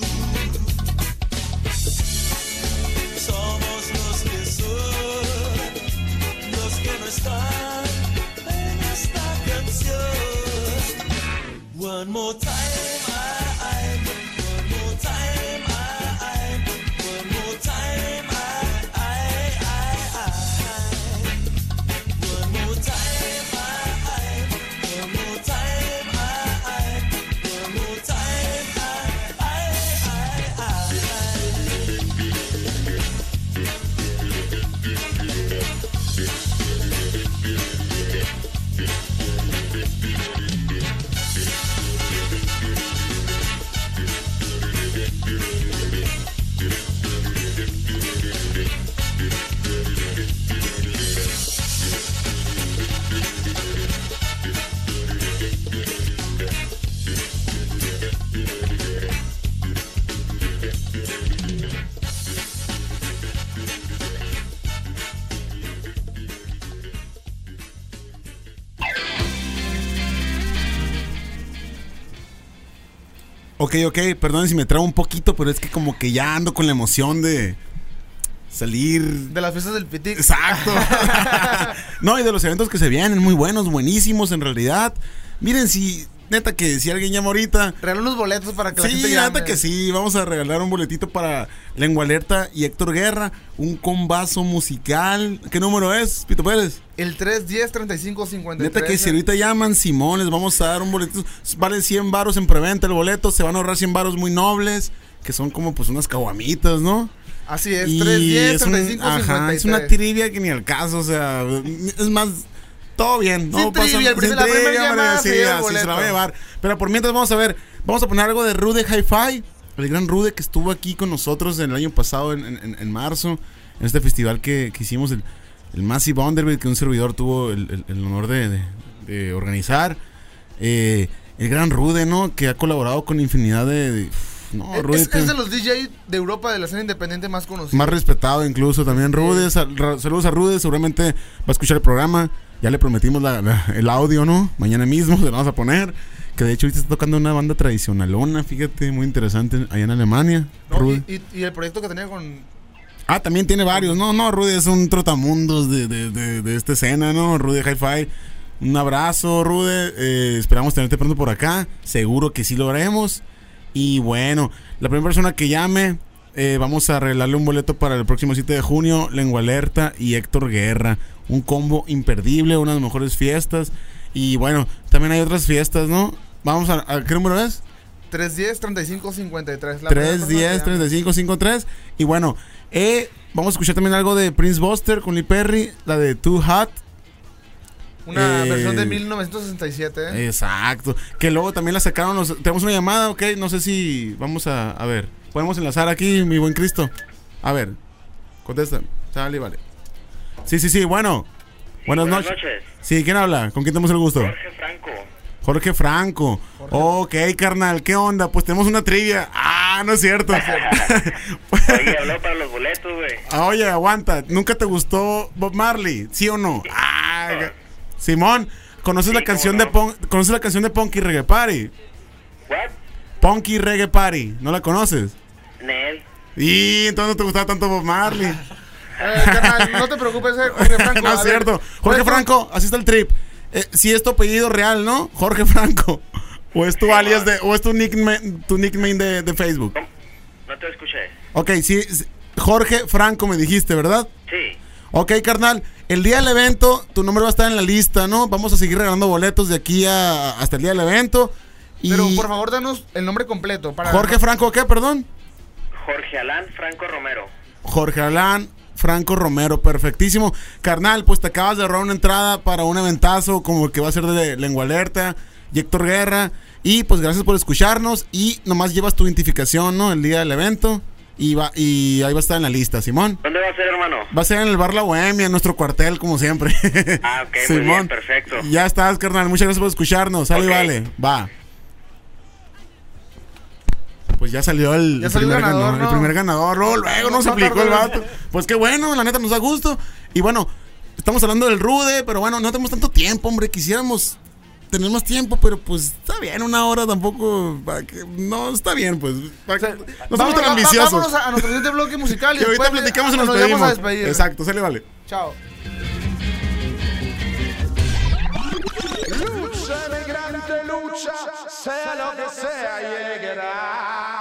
Somos los que son, los que no están en esta canción. One more time, I, I, one more time, I, I, one more time, I, I, I, I. One more time, I, I, one more time, I, I, one more time, I, I, I, Ok, ok, perdón si me trabo un poquito, pero es que como que ya ando con la emoción de salir... De las fiestas del Pitic. Exacto. No, y de los eventos que se vienen, muy buenos, buenísimos en realidad. Miren, si... Neta que si alguien llama ahorita... Regala unos boletos para que la sí, gente llame. neta que sí, vamos a regalar un boletito para Lengua Alerta y Héctor Guerra. Un combazo musical. ¿Qué número es, Pito Pérez? El tres uno cero, treinta y cinco cincuenta y tres. Neta que si ahorita llaman, Simón, les vamos a dar un boletito. Vale cien varos en preventa el boleto. Se van a ahorrar cien varos muy nobles, que son como pues unas caguamitas, ¿no? Así es, tres uno cero, treinta y cinco cincuenta y tres. Ajá, es una trivia que ni al caso, o sea, es más... Todo bien, no sin pasa trivia, el primer, sin la primera trivia, llamada sí, se lleva el así boleto. se la va a llevar. Pero por mientras vamos a ver, Vamos a poner algo de Rude Hi-Fi, el gran Rude que estuvo aquí con nosotros el año pasado, en, en, en marzo, en este festival que, que hicimos, el, el Massive Underground, que un servidor tuvo el, el, el honor de, de, de organizar. Eh, el gran Rude, ¿no? Que ha colaborado con infinidad de... de no, es, Rude, es, es de los D J de Europa de la escena independiente más conocidos. Más respetado incluso también. Rude, sal, saludos a Rude, seguramente va a escuchar el programa. Ya le prometimos la, la, el audio, ¿no? Mañana mismo se lo vamos a poner. Que de hecho ahorita está tocando una banda tradicionalona, fíjate, muy interesante, allá en Alemania. No, y, y, y el proyecto que tenía con... Ah, también tiene varios. No, no, Rude es un trotamundos de, de, de, de esta escena, ¿no? Rude Hi-Fi. Un abrazo, Rude. Eh, esperamos tenerte pronto por acá. Seguro que sí lo haremos. Y bueno, la primera persona que llame, eh, vamos a arreglarle un boleto para el próximo siete de junio. Lengua Alerta y Héctor Guerra. Un combo imperdible, una de las mejores fiestas. Y bueno, también hay otras fiestas, ¿no? Vamos a... ¿a ¿qué número es? tres diez, treinta y cinco, cincuenta y tres. tres diez, treinta y cinco, cincuenta y tres. Y bueno, eh, vamos a escuchar también algo de Prince Buster con Lee Perry, la de Too Hot. Una eh, versión de mil novecientos sesenta y siete. ¿eh? Exacto. Que luego también la sacaron. Los, tenemos una llamada, ok. No sé si vamos a. A ver. Podemos enlazar aquí, mi buen Cristo. A ver. Contesta. Sale, vale. Sí, sí, sí. Bueno. Sí, buenas, buenas noches. noches. Sí, ¿quién habla? ¿Con quién tenemos el gusto? Jorge Franco. Jorge Franco. Jorge. Ok, carnal. ¿Qué onda? Pues tenemos una trivia. Ah, no es cierto. Oye, habló para los boletos, güey. Ah, oye, aguanta. ¿Nunca te gustó Bob Marley? ¿Sí o no? Ah, no. Simón, ¿conoces sí, la canción no? de Pon- ¿conoces la canción de Punky Reggae Party? What? Punky Reggae Party, ¿no la conoces? Nel. Y entonces no te gustaba tanto Bob Marley. eh, carnal, no te preocupes, eh, Jorge Franco. No es cierto. Jorge Franco, así está el trip. Eh, si es tu apellido real, ¿no? Jorge Franco. O es tu sí, alias de, o es tu nickname, tu nickname de, de Facebook. ¿Cómo? No te escuché. Ok, sí, Jorge Franco me dijiste, ¿verdad? Sí. Ok, carnal, el día del evento, tu nombre va a estar en la lista, ¿no? Vamos a seguir regalando boletos de aquí a, hasta el día del evento. Y pero por favor, danos el nombre completo. Para Jorge Franco, ¿qué? Perdón. Jorge Alán Franco Romero. Jorge Alán Franco Romero, perfectísimo. Carnal, pues te acabas de robar una entrada para un eventazo como el que va a ser de Lengua Alerta y Héctor Guerra. Y pues gracias por escucharnos. Y nomás llevas tu identificación, ¿no? El día del evento. Y, va, y ahí va a estar en la lista, Simón. ¿Dónde va a ser, hermano? Va a ser en el Bar La Bohemia, en nuestro cuartel, como siempre. Ah, ok, Simón, muy bien, perfecto. Ya estás, carnal, muchas gracias por escucharnos. Sale, okay. Vale, va. Pues ya salió el, ya el, salió primer, ganador, ganador, ¿no? el primer ganador. Luego, luego no, no se aplicó el vato. Pues qué bueno, la neta nos da gusto. Y bueno, estamos hablando del Rude, pero bueno, no tenemos tanto tiempo, hombre. Quisiéramos tener más tiempo, pero pues está bien, una hora tampoco. Que, no, está bien, pues. Para que, no somos tan ambiciosos. Vámonos a, a nuestro siguiente bloque musical. Y, y ahorita platicamos y nos, nos despedimos. Vamos a despedir. Exacto, sale, vale. Chao. Lucha, migrante, lucha, sea lo que sea, llegará.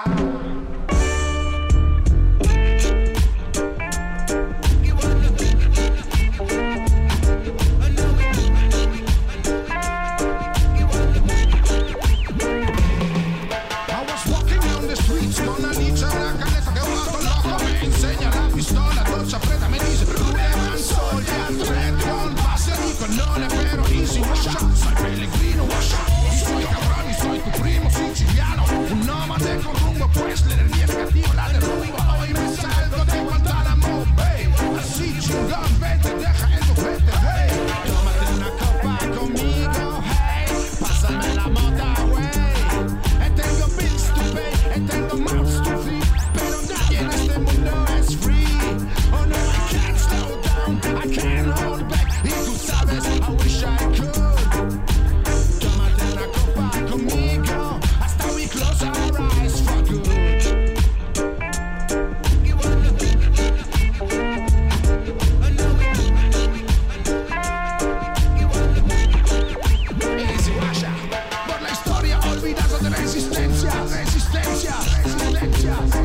Soy Pellegrino, soy cabrón y soy tu primo siciliano. Un nómade con rumbo, pues la energía negativa la derrumbo. Hoy me salgo de Guantánamo Bay. Así chingón, vente, deja en tu frente, hey. Tómate una copa conmigo, hey. Pásame la moda, wey. Tengo bills to pay, tengo mouths to feed. Pero nadie en este mundo es free. Oh no, I can't slow down, I can't hold back. Y tú sabes, I wish I could. Tómate una copa conmigo, hasta we close our eyes for good. Easy, guasha, por la historia olvidada de resistencia, resistencia, resistencia.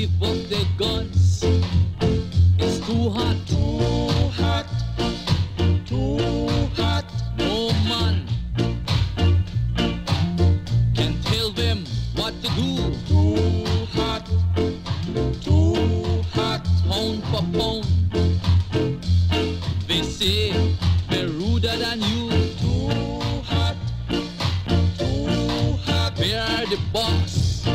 give up their guns. It's too hot, too hot, too hot. No man can tell them what to do. Too hot, too hot. Pound for pound, they say they're ruder than you. Too hot, too hot. Where are the box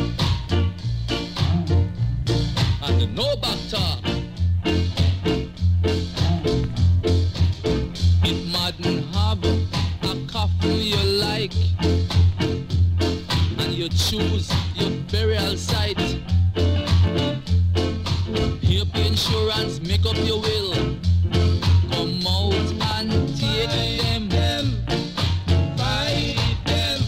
and the no back talk? If Madden have a coffee you like and you choose your burial site, here pay insurance, make up your will, come out and take them, them, fight them.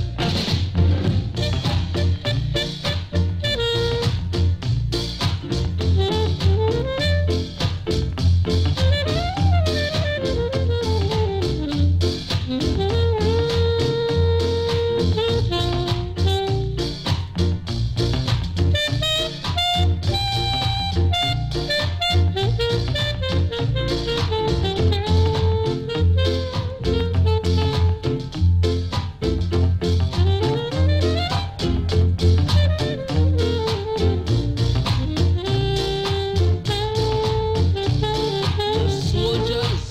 Your soldiers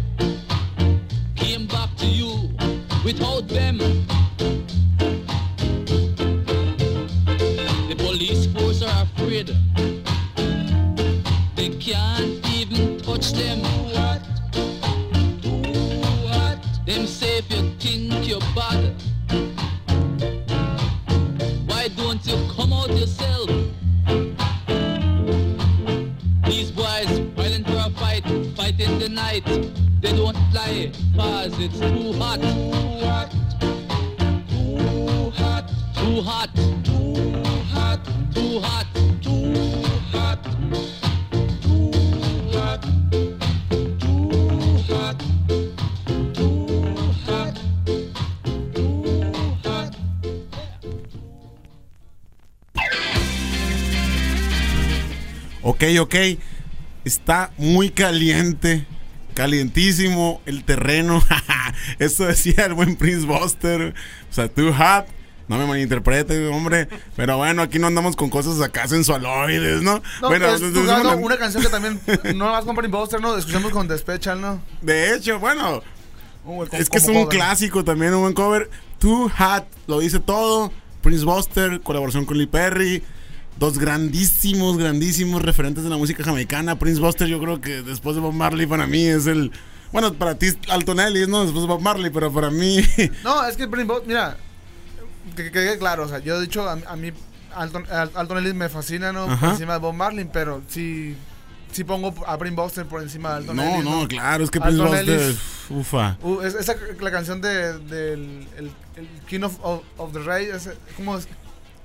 came back to you without them. The police force are afraid. They can't even touch them. What? What? Them say if you think you're bad, why don't you come out yourself? These boys fighting for a fight, fight in the night. They don't fly, cause it's too hot. Too hot, too hot, too hot, too hot, too hot, too hot, too hot, too hot, too hot, too hot. Ok, ok. Está muy caliente. Calientísimo el terreno. Eso decía el buen Prince Buster. O sea, too hot. No me malinterprete, hombre. Pero bueno, aquí no andamos con cosas acá sensualoides, ¿no? No, bueno, es, entonces, jugando bueno, una canción que también no más con Prince Buster, ¿no? Escuchamos con The Special, ¿no? de hecho, bueno, Uh, el- es que es como un cover. clásico también, un buen cover. Too Hot, lo dice todo. Prince Buster, colaboración con Lee Perry. Dos grandísimos, grandísimos referentes de la música jamaicana. Prince Buster, yo creo que después de Bob Marley, para mí es el. Bueno, para ti, Alton Ellis, ¿no? Después de Bob Marley, pero para mí. No, es que Prince Buster, mira, que que quede claro, o sea, yo he dicho, a, a mí Alton, Al- Alton Ellis me fascina, ¿no? Ajá. Por encima de Bob Marley, pero sí, sí pongo a Prince Buster por encima de Alton No, Ellis. no, claro, es que Prince Alton Buster. Ellis, Ufa. uh, es, esa la canción de, del el, el King of, of, of the Ray, ese, ¿cómo es?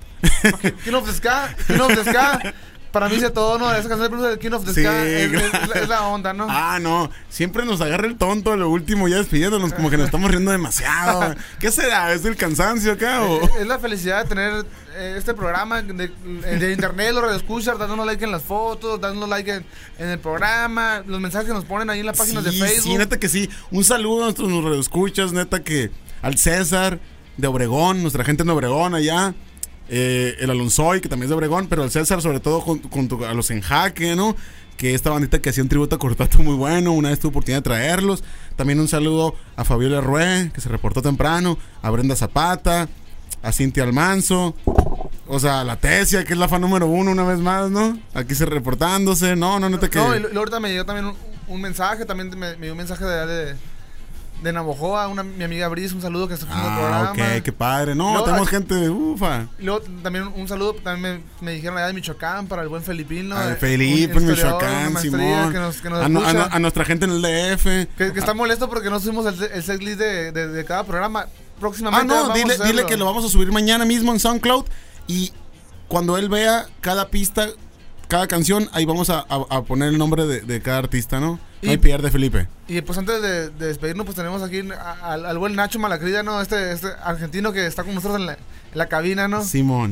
King of the Ska, King of the Ska. Para mí dice todo, ¿no? Esa canción de King of the Sí, Ska es, es- claro. es la onda, ¿no? Ah, no, siempre nos agarra el tonto a lo último, ya despidiéndonos, como que nos estamos riendo demasiado. ¿Qué será? ¿Es el cansancio acá o...? Eh, Es la felicidad de tener eh, este programa de, de internet, los radioescuchas, dándonos like en las fotos, dándonos like en, en el programa, los mensajes que nos ponen ahí en las páginas Sí, de Facebook. sí, neta que sí. Un saludo a nuestros radioescuchas, neta que al César de Obregón, nuestra gente en Obregón allá. Eh, el Alonsoy, que también es de Obregón, pero el César, sobre todo junto, junto a los En Jaque, ¿no? Que esta bandita que hacía un tributo a Cortato muy bueno, una vez tuve oportunidad de traerlos. También un saludo a Fabiola Rué, que se reportó temprano, a Brenda Zapata, a Cintia Almanzo, o sea, a la Tesia, que es la fan número uno una vez más, ¿no? Aquí se reportándose, no, no, neta que... No, y luego ahorita me llegó también un, un mensaje, también me, me dio un mensaje de, de, de Navojoa, una, mi amiga Brice, un saludo que está haciendo el Ah, programa. ok, qué padre. No, Luego, tenemos aquí- gente, ufa. Y luego también un saludo, también me, me dijeron allá de Michoacán para el buen Felipino. A eh, Felipe, un en historiador, Michoacán, una maestría Simón. Que nos, que nos a, no- a escucha. no- a nuestra gente en el D F. Que, que está molesto porque no subimos el, el setlist de, de, de cada programa. Próximamente Ah, no, vamos dile, a hacerlo. dile que lo vamos a subir mañana mismo en SoundCloud. Y cuando él vea cada pista, cada canción, ahí vamos a, a- a poner el nombre de, de cada artista, ¿no? No hay Y- pierde, Felipe. Y pues antes de, de despedirnos, pues tenemos aquí a- al, al buen Nacho Malacrida, ¿no? Este, este argentino que está con nosotros en la, en la cabina, ¿no? Simón.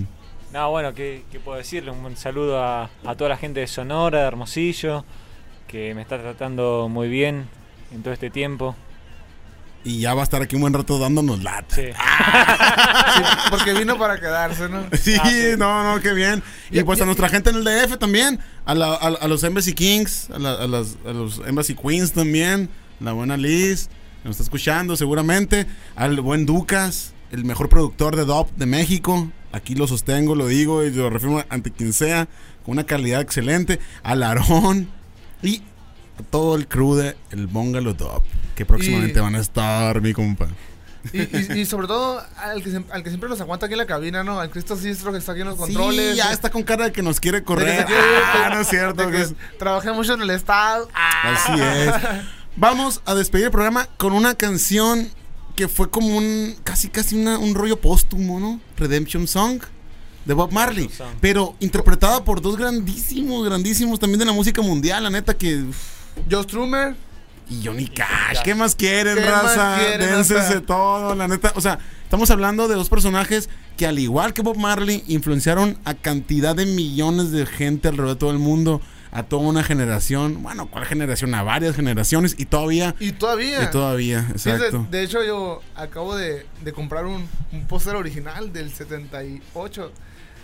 No, bueno, ¿qué, qué puedo decirle? Un buen saludo a, a toda la gente de Sonora, de Hermosillo, que me está tratando muy bien en todo este tiempo. Y ya va a estar aquí un buen rato dándonos lata. Sí. Sí, porque vino para quedarse, ¿no? Sí, Ah, sí. no, no, qué bien. Y Ya- pues ya- a nuestra gente en el D F también, a, la, a, a los Embassy Kings, a, la- a las, a los Embassy Queens también, la buena Liz, que nos está escuchando seguramente, al buen Ducas, el mejor productor de dub de México, aquí lo sostengo, lo digo y lo refiero ante quien sea, con una calidad excelente, al Aarón y a todo el crew de El Bungalow Dub, que próximamente Y- van a estar, mi compa. Y, y, y sobre todo al que, siem- al que siempre nos aguanta aquí en la cabina, ¿no? Al Cristo Sistro que está aquí en los controles. Sí, ya está con cara de que nos quiere De que correr. se quiere- Ah, no es cierto. de que que es- trabajé mucho en el estado. Ah. Así es. Vamos a despedir el programa con una canción que fue como un casi casi una- un rollo póstumo, ¿no? Redemption Song de Bob Marley, Redemption Song. pero interpretada por dos grandísimos, grandísimos también de la música mundial, la neta que uf, Joe Strummer. y Johnny Cash, ¿qué más quieren, ¿Qué más raza? quieren, Dénsese raza? todo, la neta, o sea, estamos hablando de dos personajes que al igual que Bob Marley influenciaron a cantidad de millones de gente alrededor de todo el mundo, a toda una generación, bueno, ¿cuál generación? A varias generaciones y todavía Y todavía. y todavía, Fíjense, exacto. de hecho, yo acabo de, de comprar un, un póster original del setenta y ocho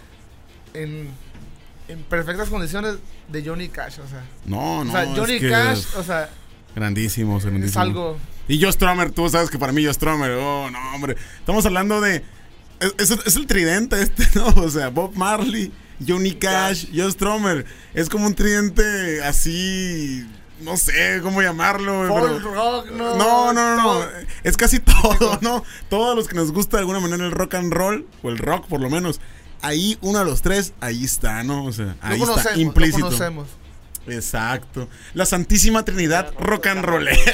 en, en perfectas condiciones de Johnny Cash, o sea. No, no, o sea, es Johnny que Cash, o sea, grandísimos, grandísimos. es algo. Y Joe Strummer, tú sabes que para mí Joe Strummer, oh, no, hombre. Estamos hablando de. Es, es- es el tridente este, ¿no? O sea, Bob Marley, Johnny Cash, Joe Strummer. Es como un tridente así. No sé cómo llamarlo. Folk pero- rock, no. No, no, no, no. Todo. Es casi todo, ¿no? Todos los que nos gusta de alguna manera el rock and roll, o el rock por lo menos. Ahí, uno de los tres, ahí está, ¿no? O sea, ahí Lo está conocemos, implícito. lo conocemos. Exacto. La Santísima Trinidad rock and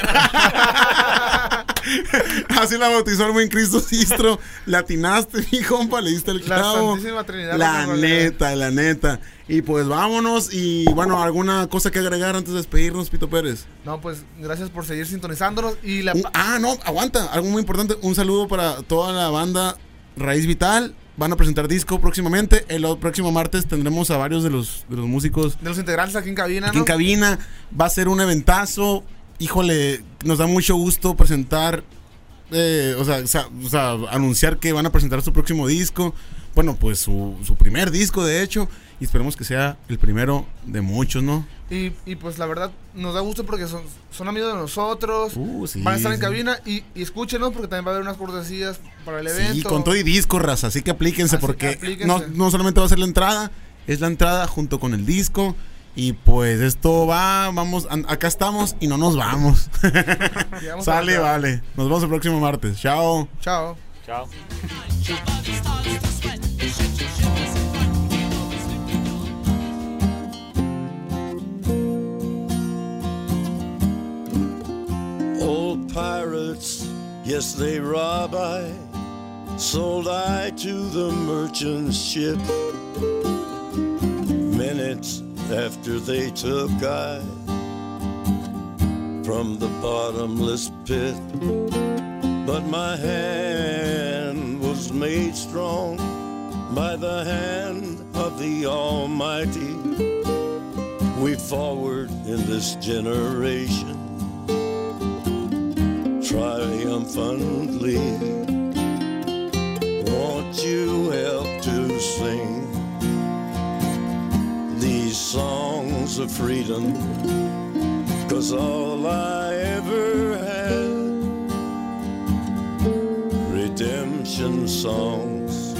rollera. Así la bautizó el buen Cristo Sistro. Latinaste, mi compa, le diste el La clavo. Santísima Trinidad La rock and rollera. neta, la neta. Y pues vámonos. Y bueno, ¿alguna cosa que agregar antes de despedirnos, Pito Pérez? No, pues gracias por seguir sintonizándonos. Y la. Un- ah, no, aguanta. Algo muy importante. Un saludo para toda la banda Raíz Vital. Van a presentar disco próximamente. El o- próximo martes tendremos a varios de los, de los músicos De los integrantes aquí en cabina, aquí en ¿no? cabina. Va a ser un eventazo. Híjole, nos da mucho gusto presentar, eh, o, sea, o sea, o sea, anunciar que van a presentar su próximo disco. Bueno, pues su, su primer disco, de hecho. Y esperemos que sea el primero de muchos, ¿no? Y, y pues la verdad nos da gusto porque son, son amigos de nosotros. Uh, sí, van a estar en sí. cabina y, y escúchenos porque también va a haber unas cortesías para el evento. Sí, con todo y disco, raza. Así que aplíquense Así que porque aplíquense. No, no solamente va a ser la entrada, es la entrada junto con el disco. Y pues esto va, vamos, an- acá estamos y no nos vamos. Llegamos Sale, a la- vale. Nos vemos el próximo martes. Chao. Chao. Chao. Old pirates, yes, they rob I, sold I to the merchant ship. Minutes after they took I from the bottomless pit, but my hand was made strong by the hand of the Almighty. We forward in this generation triumphantly. Won't you help to sing these songs of freedom? 'Cause all I ever had, redemption songs,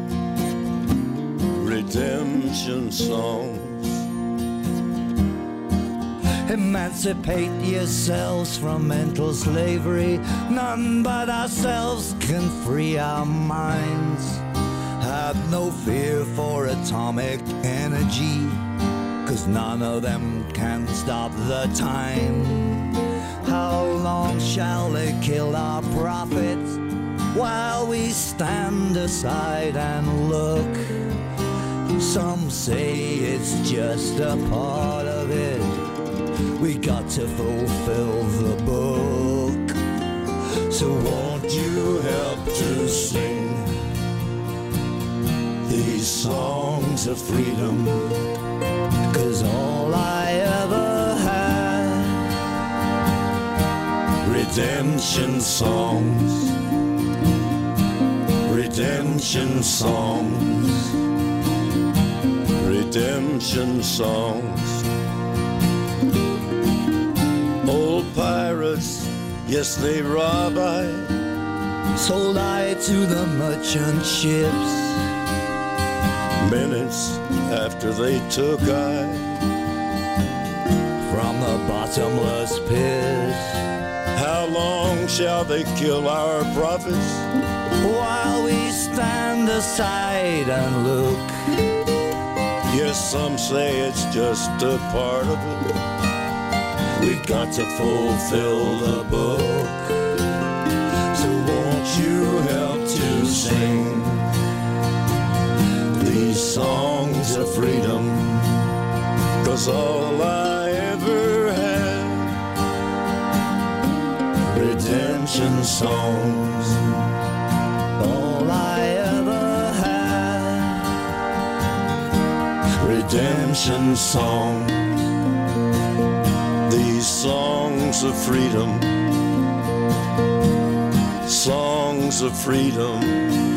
redemption songs. Emancipate yourselves from mental slavery. None but ourselves can free our minds. Have no fear for atomic energy, 'cause none of them can stop the time. How long shall they kill our prophets while we stand aside and look? Some say it's just a part of it. We got to fulfill the book. So won't you help to sing these songs of freedom, 'cause all I ever had, redemption songs, redemption songs, redemption songs. Old pirates, yes, they rob I, sold I to the merchant ships. Minutes after they took I from the bottomless pit. How long shall they kill our prophets while we stand aside and look? Yes, some say it's just a part of it. We've got to fulfill the book. So won't you help to sing these songs of freedom? 'Cause all I ever had, redemption songs. All I ever had, redemption songs. These songs of freedom, songs of freedom.